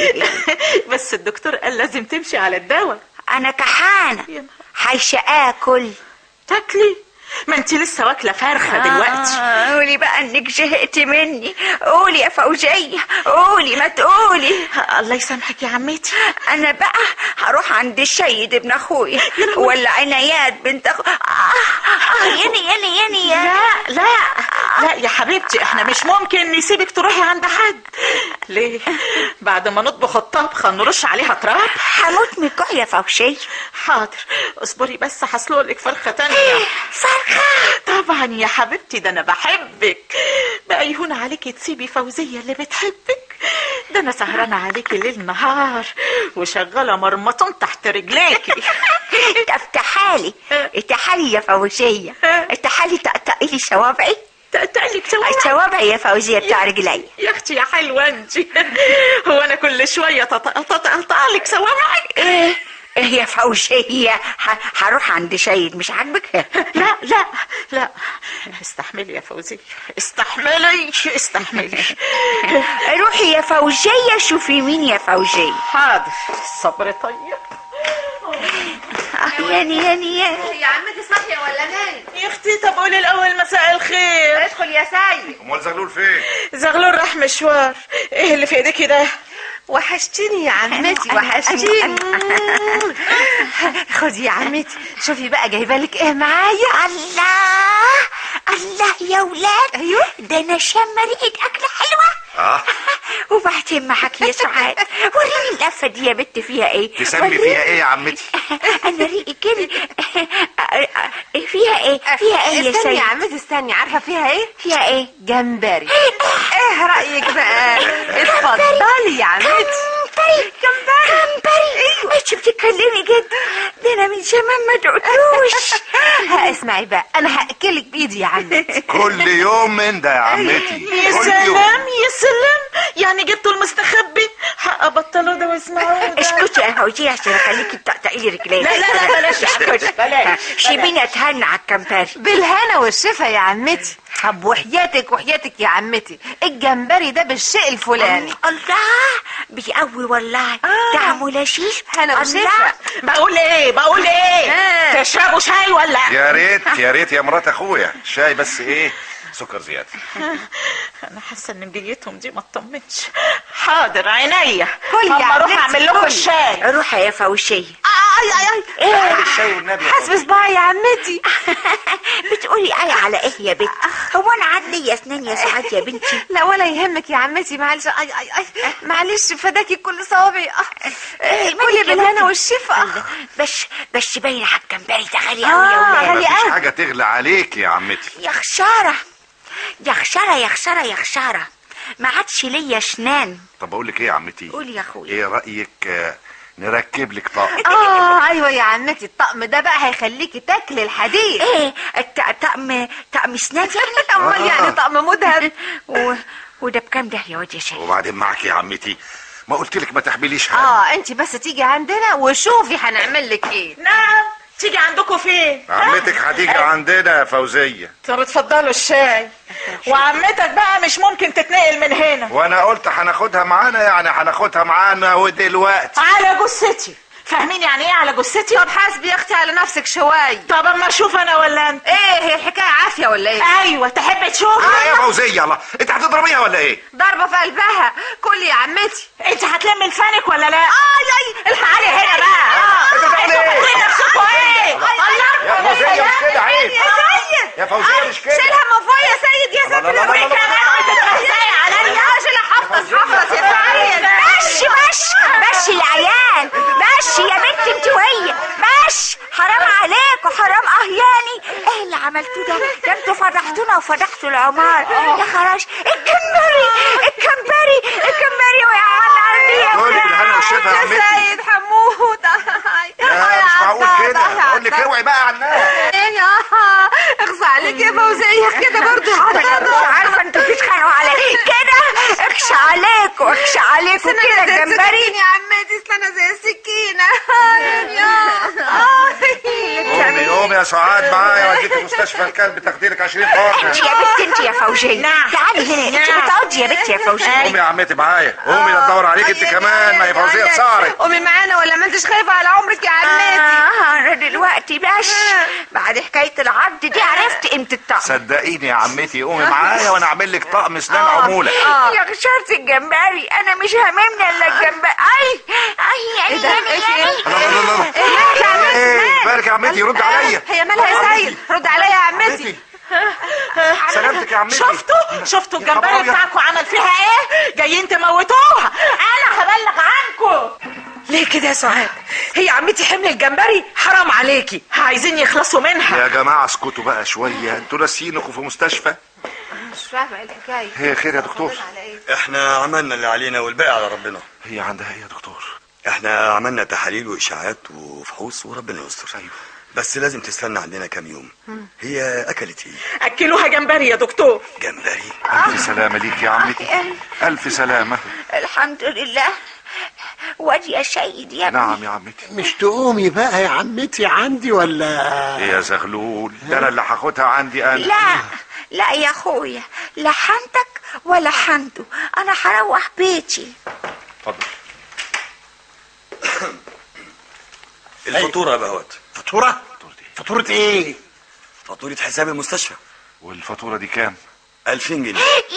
بس الدكتور قال لازم تمشي على الدواء. انا كحانة حايشة اكل. تاكلي؟ ما انت لسه واكله فرخه دلوقتي. قولي بقى انك زهقت مني. قولي يا فوزية، قولي ما تقولي. الله يسامحك يا عمتي. انا بقى هروح عند السيد ابن اخويا ولا عنايات بنت ياني لا يا حبيبتي، احنا مش ممكن نسيبك تروحي عند حد. ليه؟ بعد ما نطبخ الطبخه نرش عليها تراب؟ هموت من الجوع يا فوزية. حاضر، اصبري بس هسلقلك فرخه تانية. فرخة؟ طبعا يا حبيبتي، ده انا بحبك. بقى يهون عليكي تسيبي فوزية اللي بتحبك؟ ده انا سهرانة عليكي ليل نهار وشغالة مرمطون تحت رجليكي. افتحالي يا فوزية، افتحالي تقطقي لي صوابعي. تقطقلك صوابعي يا فوزية بتاع رجلي. يا اختي يا حلوة انت، هو انا كل شوية تقطعلك صوابعك؟ ايه يا فوزية، هروح عند سيد مش عاجبك؟ لا استحملي يا فوزية، استحملي. روحي يا فوزية شوفي مين يا فوزية. حاضر، الصبر طيب. ياني يا عمتي صاحية ولا نايم؟ يا اختي طب قولي الاول مساء الخير. ادخل يا سيد. امال زغلول فين؟ زغلول راح مشوار. ايه اللي في ايديكي ده؟ وحشتيني يا عمتي، وحشتيني. خدي يا عمتي، شوفي بقى جايبالك ايه معايا. الله يا ولاد. ايوه، ده انا شامه ريحه اكله حلوه. وبعدين معاك يا سعاد، وريني اللفه دي يا بنت فيها ايه؟ تسمي فيها ايه يا عمتي؟ انا ريقي كده. فيها ايه يا استني سيد؟ يا عمتي استني، عارفه فيها ايه؟ فيها ايه؟ جمبري. ايه رايك بقى؟ اتفضلي يا عمتي. جمبري. انت بتتكلمي جد؟ ده انا من زمان ما دقتوش. اسمعي بقى، انا هاكلك بايدي يا عمتي. كل يوم من ده يا عمتي. يا سلام يا سلام، يعني جبتوا المستخبي. حق بطلوا ده واسمعوا. اسكتي يا فوزية عشان اخليكي تقطعي لي رجليك. لا بلاش، اسكتي، سيبيني اتهنى على الجمبري. بالهنا والشفا يا عمتي. طب وحياتك يا عمتي، الجمبري ده بالشيء الفلاني. الله بيقوي والله، طعمه لذيذ. هنا وشفا. بقول ايه؟ تشربوا شاي ولا؟ يا ريت يا مرات اخويا، شاي بس ايه، سكر زياده. انا حاسه ان نجيتهم دي ما تطمنش. حاضر عينيا، كل يا اما اروح اعمل لكم الشاي. روحي يا فوزية. ايه الشاي والنبي. حسب صباعي يا عمتي. بتقولي اي على ايه يا بنت؟ هو انا عندي اسنان يا سعاد يا بنتي؟ لا ولا يهمك يا عمتي، معلش. اي معلش، فداكي كل صوابعي. كلي بالهنا والشفا. بس باينه على الجمبري ده غالي قوي يا ولاد. غالي مفيش قوي. حاجه تغلى عليك يا عمتي. يا خساره يا خساره يا خساره يا خساره، ما عادش ليا اسنان. طب اقول لك ايه يا عمتي؟ قولي يا اخويا. ايه رايك نركب لك طقم؟ ايوه يا عمتي، الطقم ده بقى هيخليكي تاكلي الحديد. ايه طقم اسنان يعني؟ امال يعني طقم مذهب. وده بكام ده يا واد يا شيخ؟ وبعدين معك يا عمتي، ما قلت لك ما تحمليش هم. انت بس تيجي عندنا وشوفي هنعمل لك ايه. نعم، تيجي عندكم فين؟ عمتك هتيجي عندنا يا فوزيه. طب اتفضلوا الشاي. وعمتك بقى مش ممكن تتنقل من هنا. وانا قلت هناخدها معانا، يعني هناخدها معانا ودلوقتي. على جثتي. فاهمين يعني ايه على جثتي؟ طب حاسبي يا اختي على نفسك شويه. طب اما اشوف انا ولا انت؟ ايه هي الحكايه عافيه ولا ايه؟ ايوه، تحب تشوف؟ يا فوزيه، الله انت هتضربيها ولا ايه؟ ضربه في قلبها. كلي يا عمتي. انت هتلم لسانك ولا لا؟ الحقيقه هنا بقى. انت بتعملي ايه؟ فاكرين نفسكم ايه؟ يا فوزيه مش كده، عيب يا سيد. يا فوزيه مش كده. شيلها من فوق يا سيد يا لا، لا، لا، لا، سيد. لا، لا، كمان عليا. شيلها حفظ يا سيد. ماشي العيال، ماشي يا بنت انت وهي، ماشي. حرام عليكم، حرام اهياني. ايه اللي عملتوه ده انتوا فضحتونا وفضحتوا العمار. يا خراش، الكمبري قولي بالهنا والشفا يا عمتي. يا سيد حمود. لا مش معقول كده، اقول لك اوعي بقى عنها. اخصى عليك يا فوزيه كده برضه. مش عارفه انتوا بتتخانقوا على كده. اخشى عليكم كده الجمبري. يا عمتي انا زي السكينه. قومي يا سعاد معايا اوديك مستشفى الكلب تاخدي لك 20 حقنه. انت يا بنت انت يا فوزيه. تعالي هنا، انت بتقعدي يا بنت يا فوزيه. قومي يا عمتي معايا، قومي ندور عليك انت كمان، ما هي فوزيه اتصارت. قومي معانا ولا ما انتش خايفه على عمرك يا عمتي؟ انا دلوقتي بس بعد حكايه العض دي عرفت قيمه الطقم. صدقيني يا عمتي، قومي معايا وانا اعمل لك طقم اسنان عموله. يا خساره الجمبري، انا مش هاممني الا الجمبري. ايه ده؟ ايه مالك يا عمتي؟ رد عليا. هي مالها يا سيد؟ رد عليا يا عمتي. سلامتك يا عمتي. شفتوا الجمبري بتاعكم عمل فيها ايه؟ جايين تموتوها. انا هبلغ عنكم. ليه كده يا سعاد؟ هي عمتي حمل الجمبري؟ حرام عليكي. عايزين يخلصوا منها. يا جماعه اسكتوا بقى شويه، انتوا ناسيينكم في مستشفى. مش فاهمه الحكايه. هي خير يا دكتور؟ احنا عملنا اللي علينا والباقي على ربنا. هي عندها ايه يا دكتور؟ احنا عملنا تحاليل واشاعات وفحوص وربنا يستر. ايوه بس لازم تستنى عندنا كام يوم. هي اكلت ايه؟ اكلوها جمبري يا دكتور. جمبري. الف سلامه ليك يا عمتي، الف سلامه. الحمد لله. وادي يا سيد يا ابني. نعم يا عمتي. مش تقومي بقى يا عمتي عندي ولا؟ ايه يا زغلول، ده انا اللي هاخدها عندي انا. لا يا اخويا، لا حنتك ولا حنته، انا هروح بيتي. اتفضل. الفاتوره يا بهوات. فاتورة ايه؟ فاتوره حساب المستشفى. والفاتوره دي كام؟ 2000 جنيه.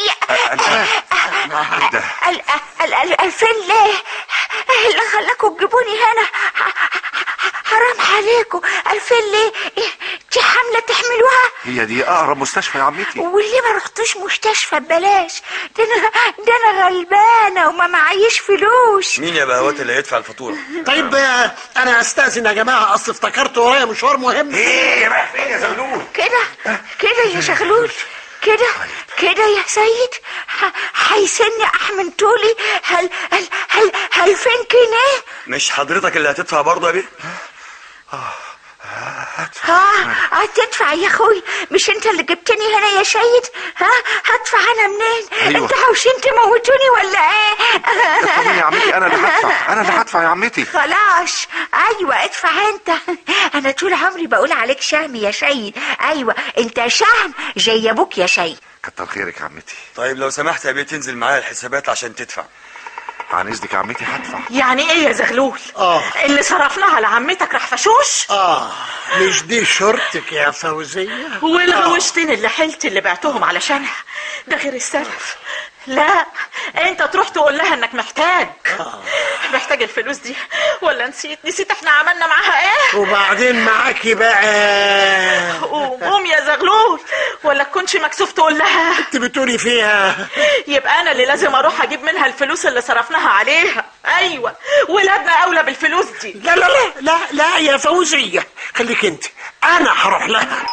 ايه ده؟ 2000 ليه؟ اللي خلاكوا تجيبوني هنا حرام عليكم. 2000 ليه؟ دي حملة تحملوها؟ هي دي اقرب مستشفى يا عمتي. واللي ما رحتوش مستشفى ببلاش؟ ده انا غلبانة وما معيش فلوس. مين يا بهوات اللي هيدفع الفاتوره؟ طيب انا استاذن يا جماعه، اصل افتكرت ورايا مشوار مهم. ايه يا بقى فين يا زغلول؟ كده يا شغلول، كده يا سيد. هيسني احمنتولي 2000 جنيه. مش حضرتك اللي هتدفع برضه يا بيه؟ هتدفع يا اخوي، مش انت اللي جبتني هنا يا سيد؟ هدفع انا منين؟ أيوة. انتوا عاوزين تموتوني ولا ايه؟ اطمني يا عمتي، انا اللي هدفع يا عمتي. خلاص ايوه ادفع انت. انا طول عمري بقول عليك شهم يا سيد. ايوه انت شهم زي ابوك يا سيد. كتر خيرك يا عمتي. طيب لو سمحت يا بيه تنزل معايا الحسابات عشان تدفع. عن اذنك يا عمتي هدفع. يعني ايه يا زغلول؟ اللي صرفناها لعمتك راح فشوش؟ مش دي شرطك يا فوزية؟ والغوشتين اللي حلت اللي بعتهم علشانها ده غير السلف. لا انت تروح تقول لها انك محتاج. محتاج الفلوس دي ولا نسيت احنا عملنا معاها ايه؟ وبعدين معاكي بقى. قوم يا زغلول، ولا تكونش مكسوف تقول لها؟ انت بتقولي فيها. يبقى انا اللي لازم اروح اجيب منها الفلوس اللي صرفناها عليها. ايوه، ولادنا اولى بالفلوس دي. لا لا لا لا لا يا فوزية، خليك انت، انا هروح لها.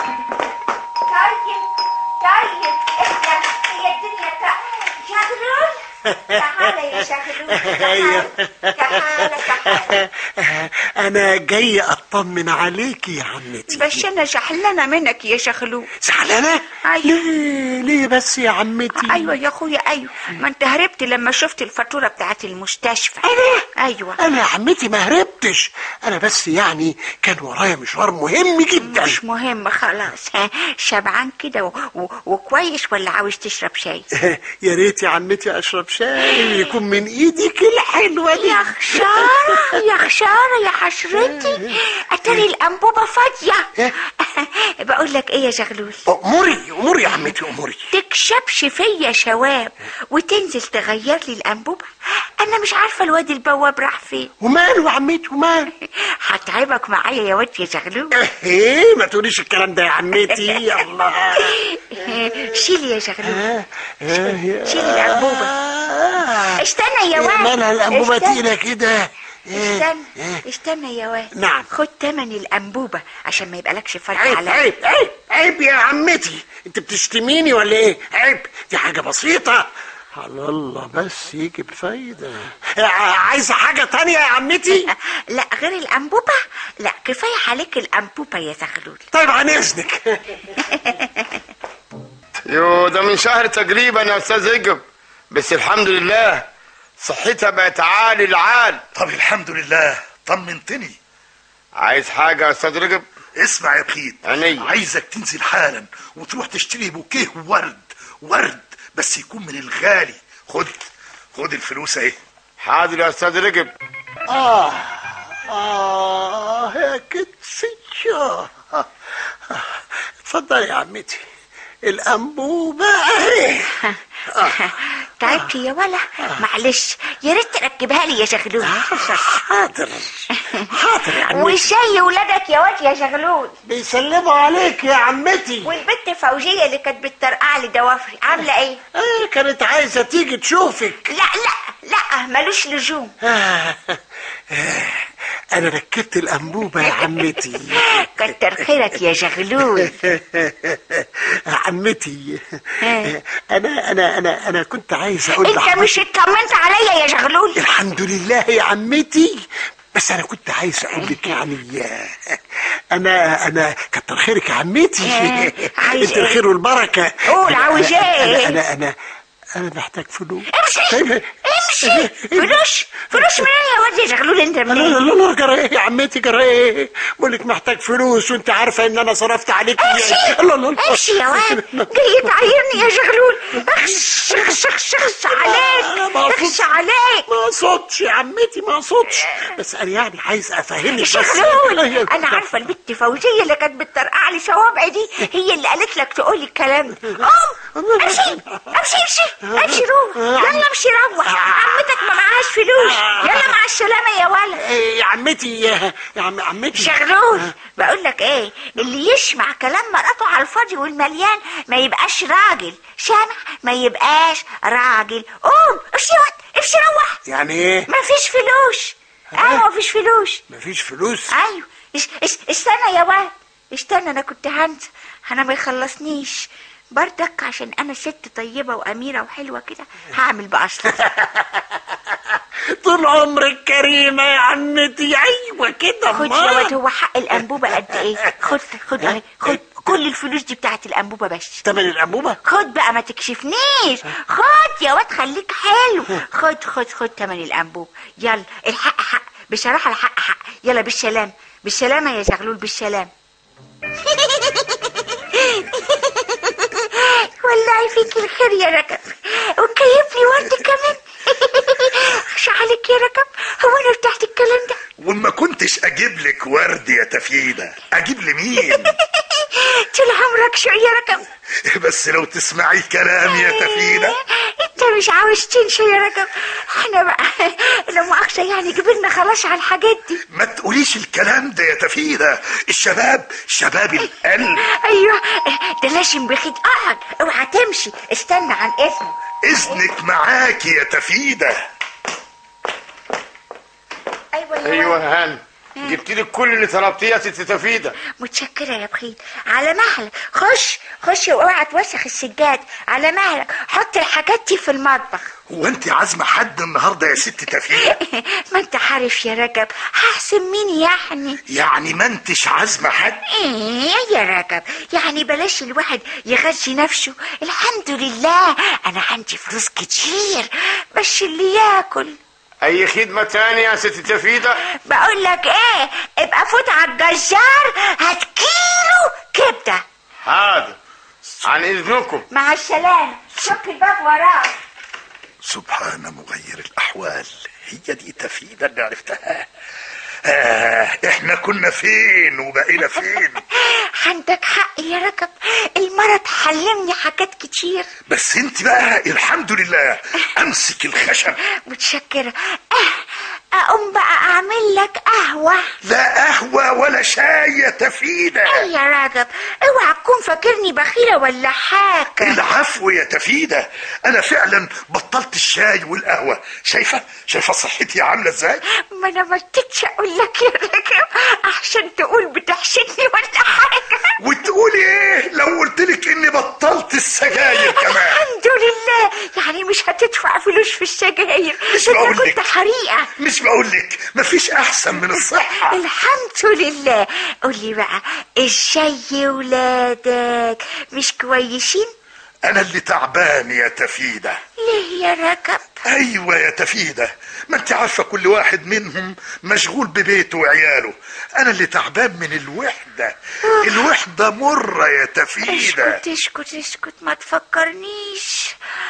طيب هي الدنيا شغلول. تعالى يا شغلول، تعالى. انا جاي اطمن عليكي يا عمتي. بس انا زعلانه منك يا شغلول. زعلانه؟ أيوة. ليه بس يا عمتي؟ ايوه يا اخويا، ايوه، ما انت هربت لما شفت الفاتوره بتاعت المستشفى. ايوه انا يا عمتي ما هربتش، انا بس يعني كان ورايا مشوار مهم جدا. مش مهم خلاص. شبعان كده وكويس ولا عاوز تشرب شاي؟ يا ريت يا عمتي اشرب شاي يكون من ايدك الحلوه دي. يا خساره يا خساره يا حشرتي، اتاري الانبوبه فاضيه. بقول لك ايه يا شغلول، اموري يا عمتي، اموري. تكشبش فيا شواب وتنزل تغير لي الانبوبه. انا مش عارفه الواد البواب راح فين. وماله يا عمتي وماله؟ هتعبك معايا يا واد يا شغلول. ايه ما تقوليش الكلام ده يا عمتي. يلا شيلي يا شغلول، شيلي الانبوبه. استنى يا واد. مالها الانبوبه تقيله كده؟ استنى يا واد. نعم. خد تمن الانبوبه عشان ما يبقالكش فرق عليا. عيب يا عمتي، انت بتشتميني ولا ايه؟ عيب، دي حاجه بسيطه. على الله بس يجي بفايده. عايزه حاجه تانية يا عمتي؟ لا غير الانبوبه، لا كفايه عليك الانبوبه يا زغلول. طيب عن اذنك. يو ده من شهر تقريبا يا استاذ رجب، بس الحمد لله صحتها بقت عالي العال. طب الحمد لله، طمنتني. عايز حاجه يا استاذ رجب؟ اسمع يا بخيت، عايزك تنزل حالا وتروح تشتري بوكيه ورد بس يكون من الغالي. خد الفلوس اهي. حاضر يا استاذ رجب. يا كتفي. اتفضل يا عمتي، الانبوبه اهي. تعبت يا ولا؟ معلش يا ريت تركبها لي يا شغلول. حاضر يا عمتي. والشاي ولادك يا واد يا شغلول بيسلموا عليك يا عمتي. والبنت فوزيه اللي كانت بترقع لي ضوافري عامله ايه؟ كانت عايزه تيجي تشوفك. لا ملوش لزوم. انا ركبت الانبوبه يا عمتي. كتر خيرك يا شغلول. عمتي انا كنت عايز اقول لك انت مش اطمنت عليا يا شغلول؟ الحمد لله يا عمتي، بس انا كنت عايز اقول لك يعني انا كتر خيرك يا عمتي. انت الخير والبركه. قول عاوز ايه؟ انا محتاج فلوس. امشي. فلوس منين يا واد يا شغلول؟ انت منين؟ لا جرى ايه يا عمتي، جرى ايه؟ بقول لك محتاج فلوس وانت عارفه ان انا صرفت عليك. امشي يا واد، جاي تعايرني يا شغلول. اخش عليك. ما صوتش يا عمتي، ما صوتش، بس انا يعني عايز افهمك بس. شغلول انا عارفه البت فوزيه اللي كانت بترقع لي صوابعي دي هي اللي قالت لك تقول لي الكلام ده. امشي روح، يلا امشي روح. عمتك ما معهاش فلوس. يلا مع السلامه يا ولد. يا عمتي يا عمتي شغلول، بقول لك ايه، اللي يسمع كلام مراته على الفاضي والمليان ما يبقاش راجل. سامع؟ ما يبقاش راجل. قوم امشي روح. يعني ايه؟ مفيش فلوس. مفيش فلوس. مفيش فلوس؟ ايوه. استنى يا ولد، استنى، انا كنت هنسى. انا ما يخلصنيش بردك عشان انا ست طيبه واميره وحلوه كده. هعمل باصلك. طول عمرك كريمه يا عمتي. ايوه كده. خد يا واد، هو حق الانبوبه قد ايه؟ خد كل الفلوس دي بتاعت الانبوبه بس. تمن الانبوبه؟ خد بقى ما تكشفنيش. خد يا واد خليك حلو. خد تمن الانبوبه. يلا الحق حق، بصراحه الحق حق. يلا بالسلامه يا زغلول، بالسلامه. والله فيك الخير يا ركب، وكيف لي ورد كمان. خش عليك يا ركب، هو انا ارتحت الكلام ده؟ وما كنتش اجيب لك ورد يا تفيدة، اجيب لمين؟ طول عمرك شو يا ركب. بس لو تسمعي كلام يا تفيدة. انت مش عاوز تنسى يا رجب؟ احنا بقى لا مؤاخذة يعني كبرنا خلاص على الحاجات دي. ما تقوليش الكلام ده يا تفيدة، الشباب شباب القلب. ايوه ده لازم بخيت. اقعد اوعى تمشي، استنى عن اسمه. اذنك معاكي يا تفيدة. ايوه هان، جبت لي كل اللي طلبتيه يا ست تفيدة. متشكرة يا بخيت. على مهلك، خش واوعى توسخ السجاد. على مهلك، حط الحاجات دي في المطبخ. هو انت عازمة حد النهاردة يا ست تفيدة؟ ما انت عارف يا رجب، هحسن مين يعني؟ يعني ما انتش عازمة حد؟ ايه يا رجب، يعني بلاش الواحد يغذي نفسه. الحمد لله انا عندي فلوس كتير، بس اللي ياكل. اي خدمة تانية يا ست تفيدة؟ بقول لك ايه، ابقى فوت على الجزار هات كيلو كبدة. حاضر، عن اذنكم. مع السلامة. شك الباب وراك. سبحان مغير الاحوال، هي دي تفيدة اللي عرفتها. احنا كنا فين وبقينا فين؟ عندك حق يا رجب، المرض حلمني حاجات كتير. بس انت بقى الحمد لله امسك الخشب. متشكرة. اقوم بقى اعمل لك قهوة. لا قهوة ولا شاي يا تفيدة. ايه يا راجب، اوعى تكون فاكرني بخيلة ولا حاجة. العفو يا تفيدة، انا فعلا بطلت الشاي والقهوة. شايفة صحتي عاملة ازاي؟ ما انا ما رضيتش اقول لك يا راجب عشان تقول بتحشدني ولا حاجة. وتقولي ايه لو قلت لك اني بطلت السجاير كمان؟ الحمد لله. يعني مش هتدفع فلوس في السجاير؟ مش بقول لك، كنت حريقة. مش بقول لك مفيش احسن من الصحة. الحمد لله. قولي بقى، ازاي ولادك مش كويسين؟ انا اللي تعبان يا تفيدة. ليه يا رجب؟ ايوه يا تفيدة، ما انت عارفة كل واحد منهم مشغول ببيته وعياله. انا اللي تعبان من الوحدة. الوحدة مرة يا تفيدة. اسكت ما تفكرنيش.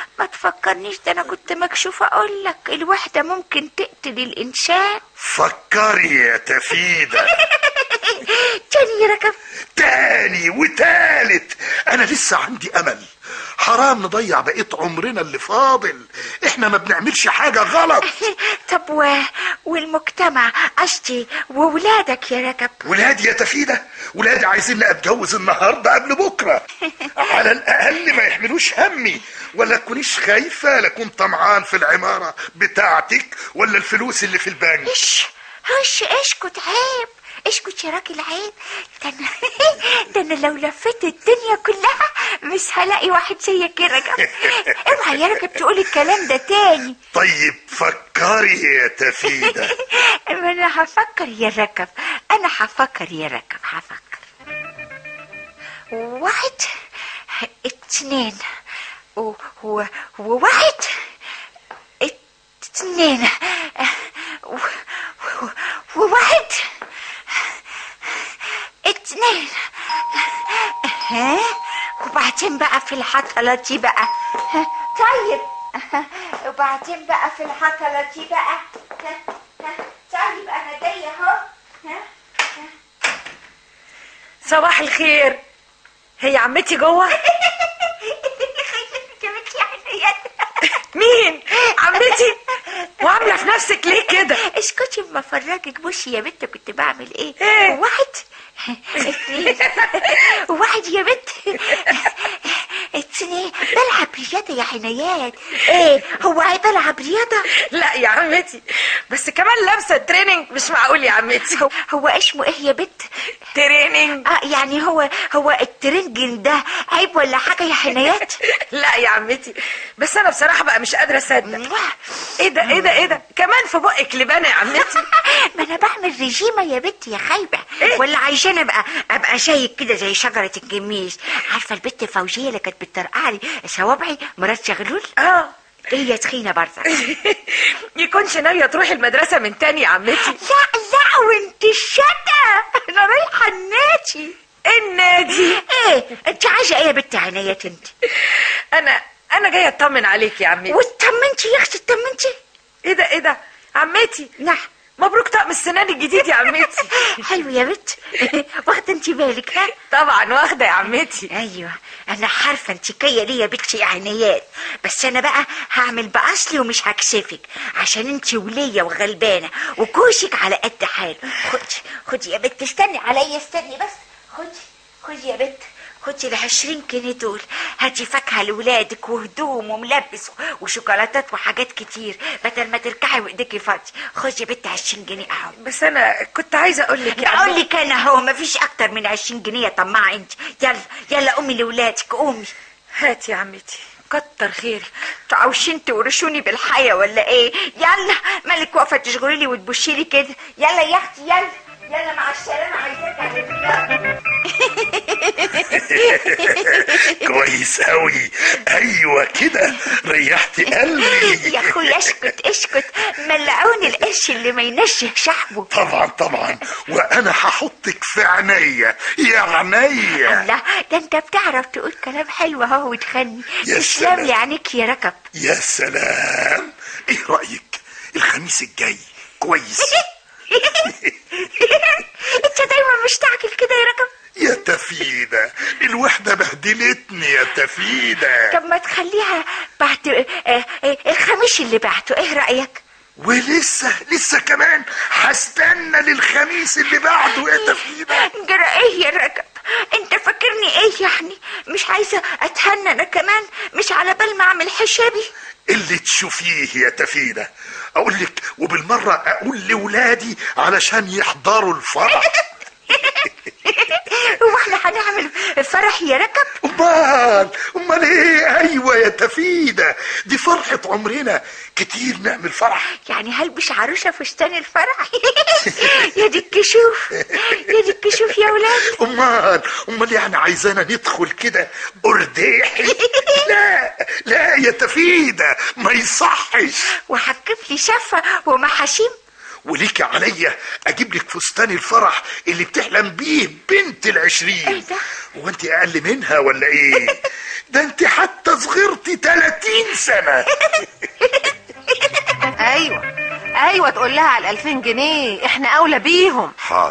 ده انا كنت مكشوفة اقول لك الوحدة ممكن تقتل الانسان. فكري يا تفيدة. تاني يا رجب؟ تاني وتالت. انا لسه عندي امل. حرام نضيع بقية عمرنا اللي فاضل، احنا ما بنعملش حاجة غلط. طب والمجتمع قصدي وولادك يا رجب؟ ولادي يا تفيدة، ولادي عايزين اتجوز النهاردة قبل بكرة. على الاقل ما يحملوش همي، ولا تكونيش خايفة لكون طمعان في العمارة بتاعتك ولا الفلوس اللي في البنك. اسكت عيب. اسكت يا راجل عيب. ده انا لو لفيت الدنيا كلها مش هلاقي واحد زيك يا رجب. اوعى يا رجب تقول الكلام ده تاني. طيب فكري يا تفيدة. انا هفكر يا رجب، هفكر. 1 2 1 2 1 2. وبعدين بقى في الحطلة دي بقى. طيب وبعدين بقى في الحطلة دي بقى. طيب انا جاية اهو. صباح الخير. هي عمتي جوه؟ مين عمتي؟ وعامله في نفسك ليه كده؟ اسكتي اما افرجك. بصي يا بنت كنت بعمل ايه. 1 2 1 يا بنت 2. بلعب رياضه يا عنايات. ايه هو عيب العب رياضه؟ لا يا عمتي، بس كمان لابسه تريننج مش معقول يا عمتي. هو اسمه ايه يا بنت؟ تريننج. يعني هو الترنجن ده عيب ولا حاجه يا عنايات؟ لا يا عمتي، بس انا بصراحه بقى مش قادره اصدق. ايه ده كمان في بقك لبانه يا عمتي. ما انا بعمل ريجيمه يا بنت يا خايبه. ولا عايزاني ابقى شايك كده زي شجره الجميز. عارفه البنت فوزيه اللي كانت بترقع لي صوابعي مرات شغلول؟ هي تخينه برضه. يكونش ناويه تروحي المدرسه من تاني يا عمتي؟ لا وانت الشتا انا رايحه النادي. ايه انت عايزه ايه يا بنت عنايات انت؟ انا جايه اطمن عليك يا عمتي. واطمنتي يا اختي؟ اطمنتي؟ ايه ده عمتي؟ نعم. مبروك طقم السنان الجديد يا عمتي. حلو يا بت. واخده انت بالك؟ ها طبعا واخده يا عمتي. ايوه انا عارفه انت كيه ليه يا بنتي عينيات، بس انا بقى هعمل باصلي ومش هكسفك عشان انت وليه وغلبانه وكوشك على قد حاله. خدي يا بت، استني عليا، استني بس. خدي يا بت، خدي ال20 جنيه دول، هاتي فاكهه لولادك وهدوم وملبس وشوكولاتات وحاجات كتير بدل ما تركعي وايديكي فاضي. خدي يا بت 20 جنيه اهو. بس انا كنت عايزه اقول لك اقول لك انا اهو، مفيش اكتر من 20 جنيه يا طماعه انت. يلا قومي لولادك، قومي. هاتي يا عمتي، كتر خيرك. تعوشين تورشوني بالحياه ولا ايه؟ يلا مالك واقفه تشغلي لي وتبشي لي كده؟ يلا يا اختي، يلا مع السلامه، عايزاك. كويس قوي. ايوه كده ريحتي قلبي. يا اخويا اسكت، ملعون القرش اللي ما ينشه شحبه. طبعا وانا هحطك في عينيا يا عينيا. الله، ده انت بتعرف تقول كلام حلو اهو وتغني. يا تسلم لي عينيك يا ركب. يا سلام، ايه رايك الخميس الجاي؟ كويس. انت دايما مستعجل كده يا ركب. يا تفيدة، الوحدة بهدلتني يا تفيدة. طب ما تخليها بعد الخميس اللي بعده، ايه رأيك؟ ولسه كمان هستنى للخميس اللي بعده يا تفيدة. جرى ايه يا ركب؟ انت فاكرني ايه يعني؟ مش عايزة اتهنى انا كمان؟ مش على بال ما اعمل حسابي؟ اللي تشوفيه يا تفيدة. اقول لك وبالمرة اقول لولادي علشان يحضروا الفرح. هو احنا هنعمل فرح يا ركب؟ امال ايه؟ ايوه يا تفيدة، دي فرحة عمرنا، كتير نعمل فرح. يعني هلبس عروسة فستان الفرح؟ يا دي الكشوف، يا دي الكشوف يا ولادي. امال يعني عايزانا ندخل كده ارداحي؟ لا يا تفيدة، ما يصحش. وهتجيب لي شفة ومحاشيم؟ وليكي عليا اجيب لك فستان الفرح اللي بتحلم بيه بنت ال20. ايه ده؟ هو انت اقل منها ولا ايه؟ ده انت حتى صغرتي 30 سنة. ايوه تقول لها على 2000 جنيه، احنا اولى بيهم.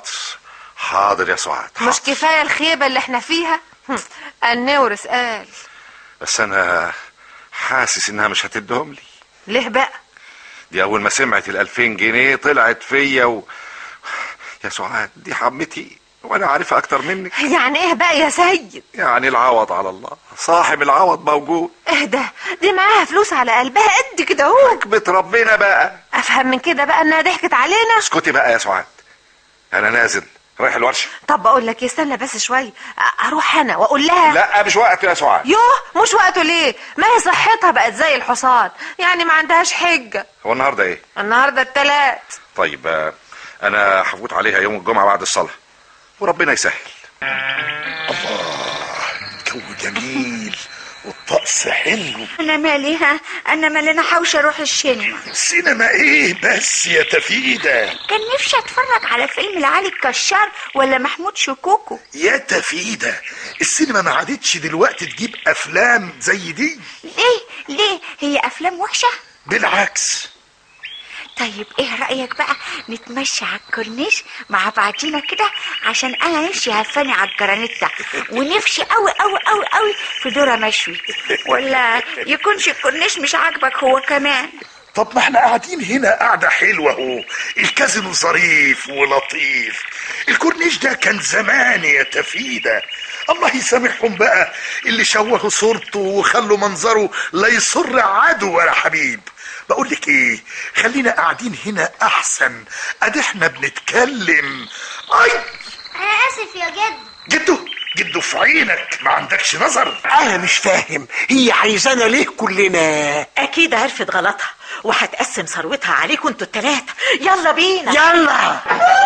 حاضر يا سعاد. مش كفايه الخيبه اللي احنا فيها؟ النورس قال. بس انا حاسس انها مش هتدهم لي. ليه بقى؟ دي اول ما سمعت ال2000 جنيه طلعت فيا يا سعاد دي حمتي وانا عارفها اكتر منك. يعني ايه بقى يا سيد؟ يعني العوض على الله، صاحب العوض موجود. اهدى، دي معاها فلوس على قلبها قد كده اهو. حكمة ربنا بقى. افهم من كده بقى انها ضحكت علينا. اسكتي بقى يا سعاد، انا نازل رايح الورشه. طب بقول لك استنى بس شويه، اروح انا واقول لها. لا مش وقته يا سعاد. يوه مش وقته ليه؟ ما هي صحتها بقت زي الحصان، يعني ما عندهاش حجه. هو النهارده ايه؟ النهارده التلات. طيب انا هفوت عليها يوم الجمعه بعد الصلاه وربنا يسهل. الله، الجو جميل والطقس حلو. انا مالي انا حاوشه اروح السينما. سينما ايه بس يا تفيدة؟ كان نفسي اتفرج على فيلم لعلي الكشار ولا محمود شكوكو. يا تفيدة، السينما ما عادتش دلوقتي تجيب افلام زي دي. ليه هي افلام وحشه؟ بالعكس. طيب ايه رأيك بقى نتمشى على الكورنيش مع بعضينا كده، عشان انا نفسي هفاني على الجرانيتا ونفسي قوي في ذرة مشوي. ولا يكونش الكورنيش مش عاجبك هو كمان؟ طب ما احنا قاعدين هنا قاعدة حلوة اهو، الكازينو ظريف ولطيف، الكورنيش ده كان زمان يا تفيدة. الله يسامحهم بقى اللي شوهوا صورته وخلوا منظره لا يسر عدو ولا حبيب. بقول لك ايه، خلينا قاعدين هنا احسن، ادي احنا بنتكلم. انا اسف يا جدو في عينك، ما عندكش نظر. انا مش فاهم هي عايزانا ليه كلنا؟ اكيد عرفت غلطها وهتقسم ثروتها عليكم انتوا التلاتة. يلا بينا يلا.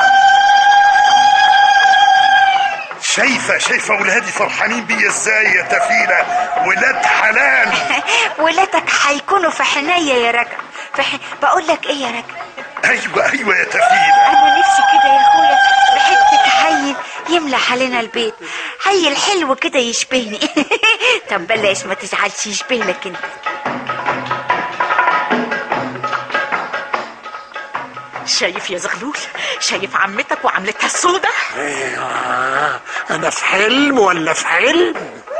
شايفة ولادي فرحانين بيا ازاي يا تفيلة؟ ولاد حلال. ولادك هيكونوا في حناية يا رجل. بقول لك ايه يا رجل؟ ايوه يا تفيلة، انا نفسي كده يا اخويا بحته حي يملى علينا البيت، حي الحلو كده يشبهني. طب بلاش ما تزعلش، يشبه لك انت. شايف يا زغلول؟ شايف عمتك وعملتها السودة؟ ايوه، انا في حلم ولا في علم؟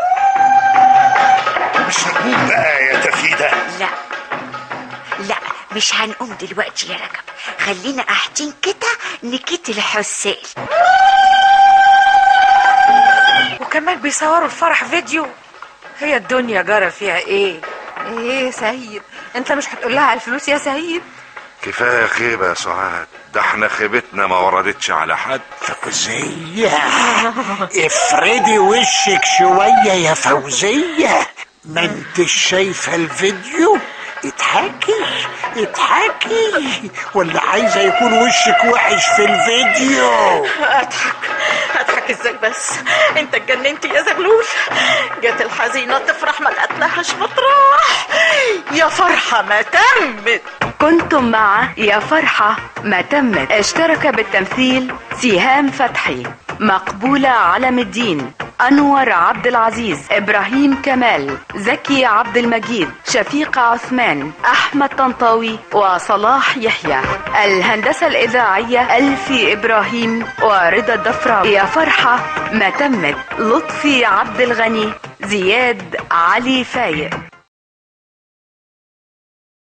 مش هنقوم بقى يا تفيدة؟ لا مش هنقوم دلوقتي يا رجب، خلينا قاعدين كده نكت الحسال. وكمان بيصوروا الفرح فيديو. هي الدنيا جرى فيها ايه يا سيد؟ انت مش هتقول لها على الفلوس يا سيد؟ كفايه خيبه يا سعاد، ده احنا خيبتنا ما وردتش على حد. فوزية افردي وشك شوية يا فوزية، ما انتش شايفة الفيديو؟ اضحكي ولا عايزة يكون وشك وحش في الفيديو؟ اضحك ازاي بس؟ انت اتجننت يا زغلول. جت الحزينة تفرح ما لقتلهاش مطرح. يا فرحة ما تمت. كنتم مع يا فرحة ما تمت. اشترك بالتمثيل سهام فتحي، مقبولة علم الدين، أنور عبد العزيز، إبراهيم كمال، زكي عبد المجيد، شفيقة عثمان، أحمد طنطاوي وصلاح يحيى. الهندسة الإذاعية ألفي إبراهيم ورضا الضفراوي. يا فرحة ما تمت لطفي عبد الغني، زياد علي فايق.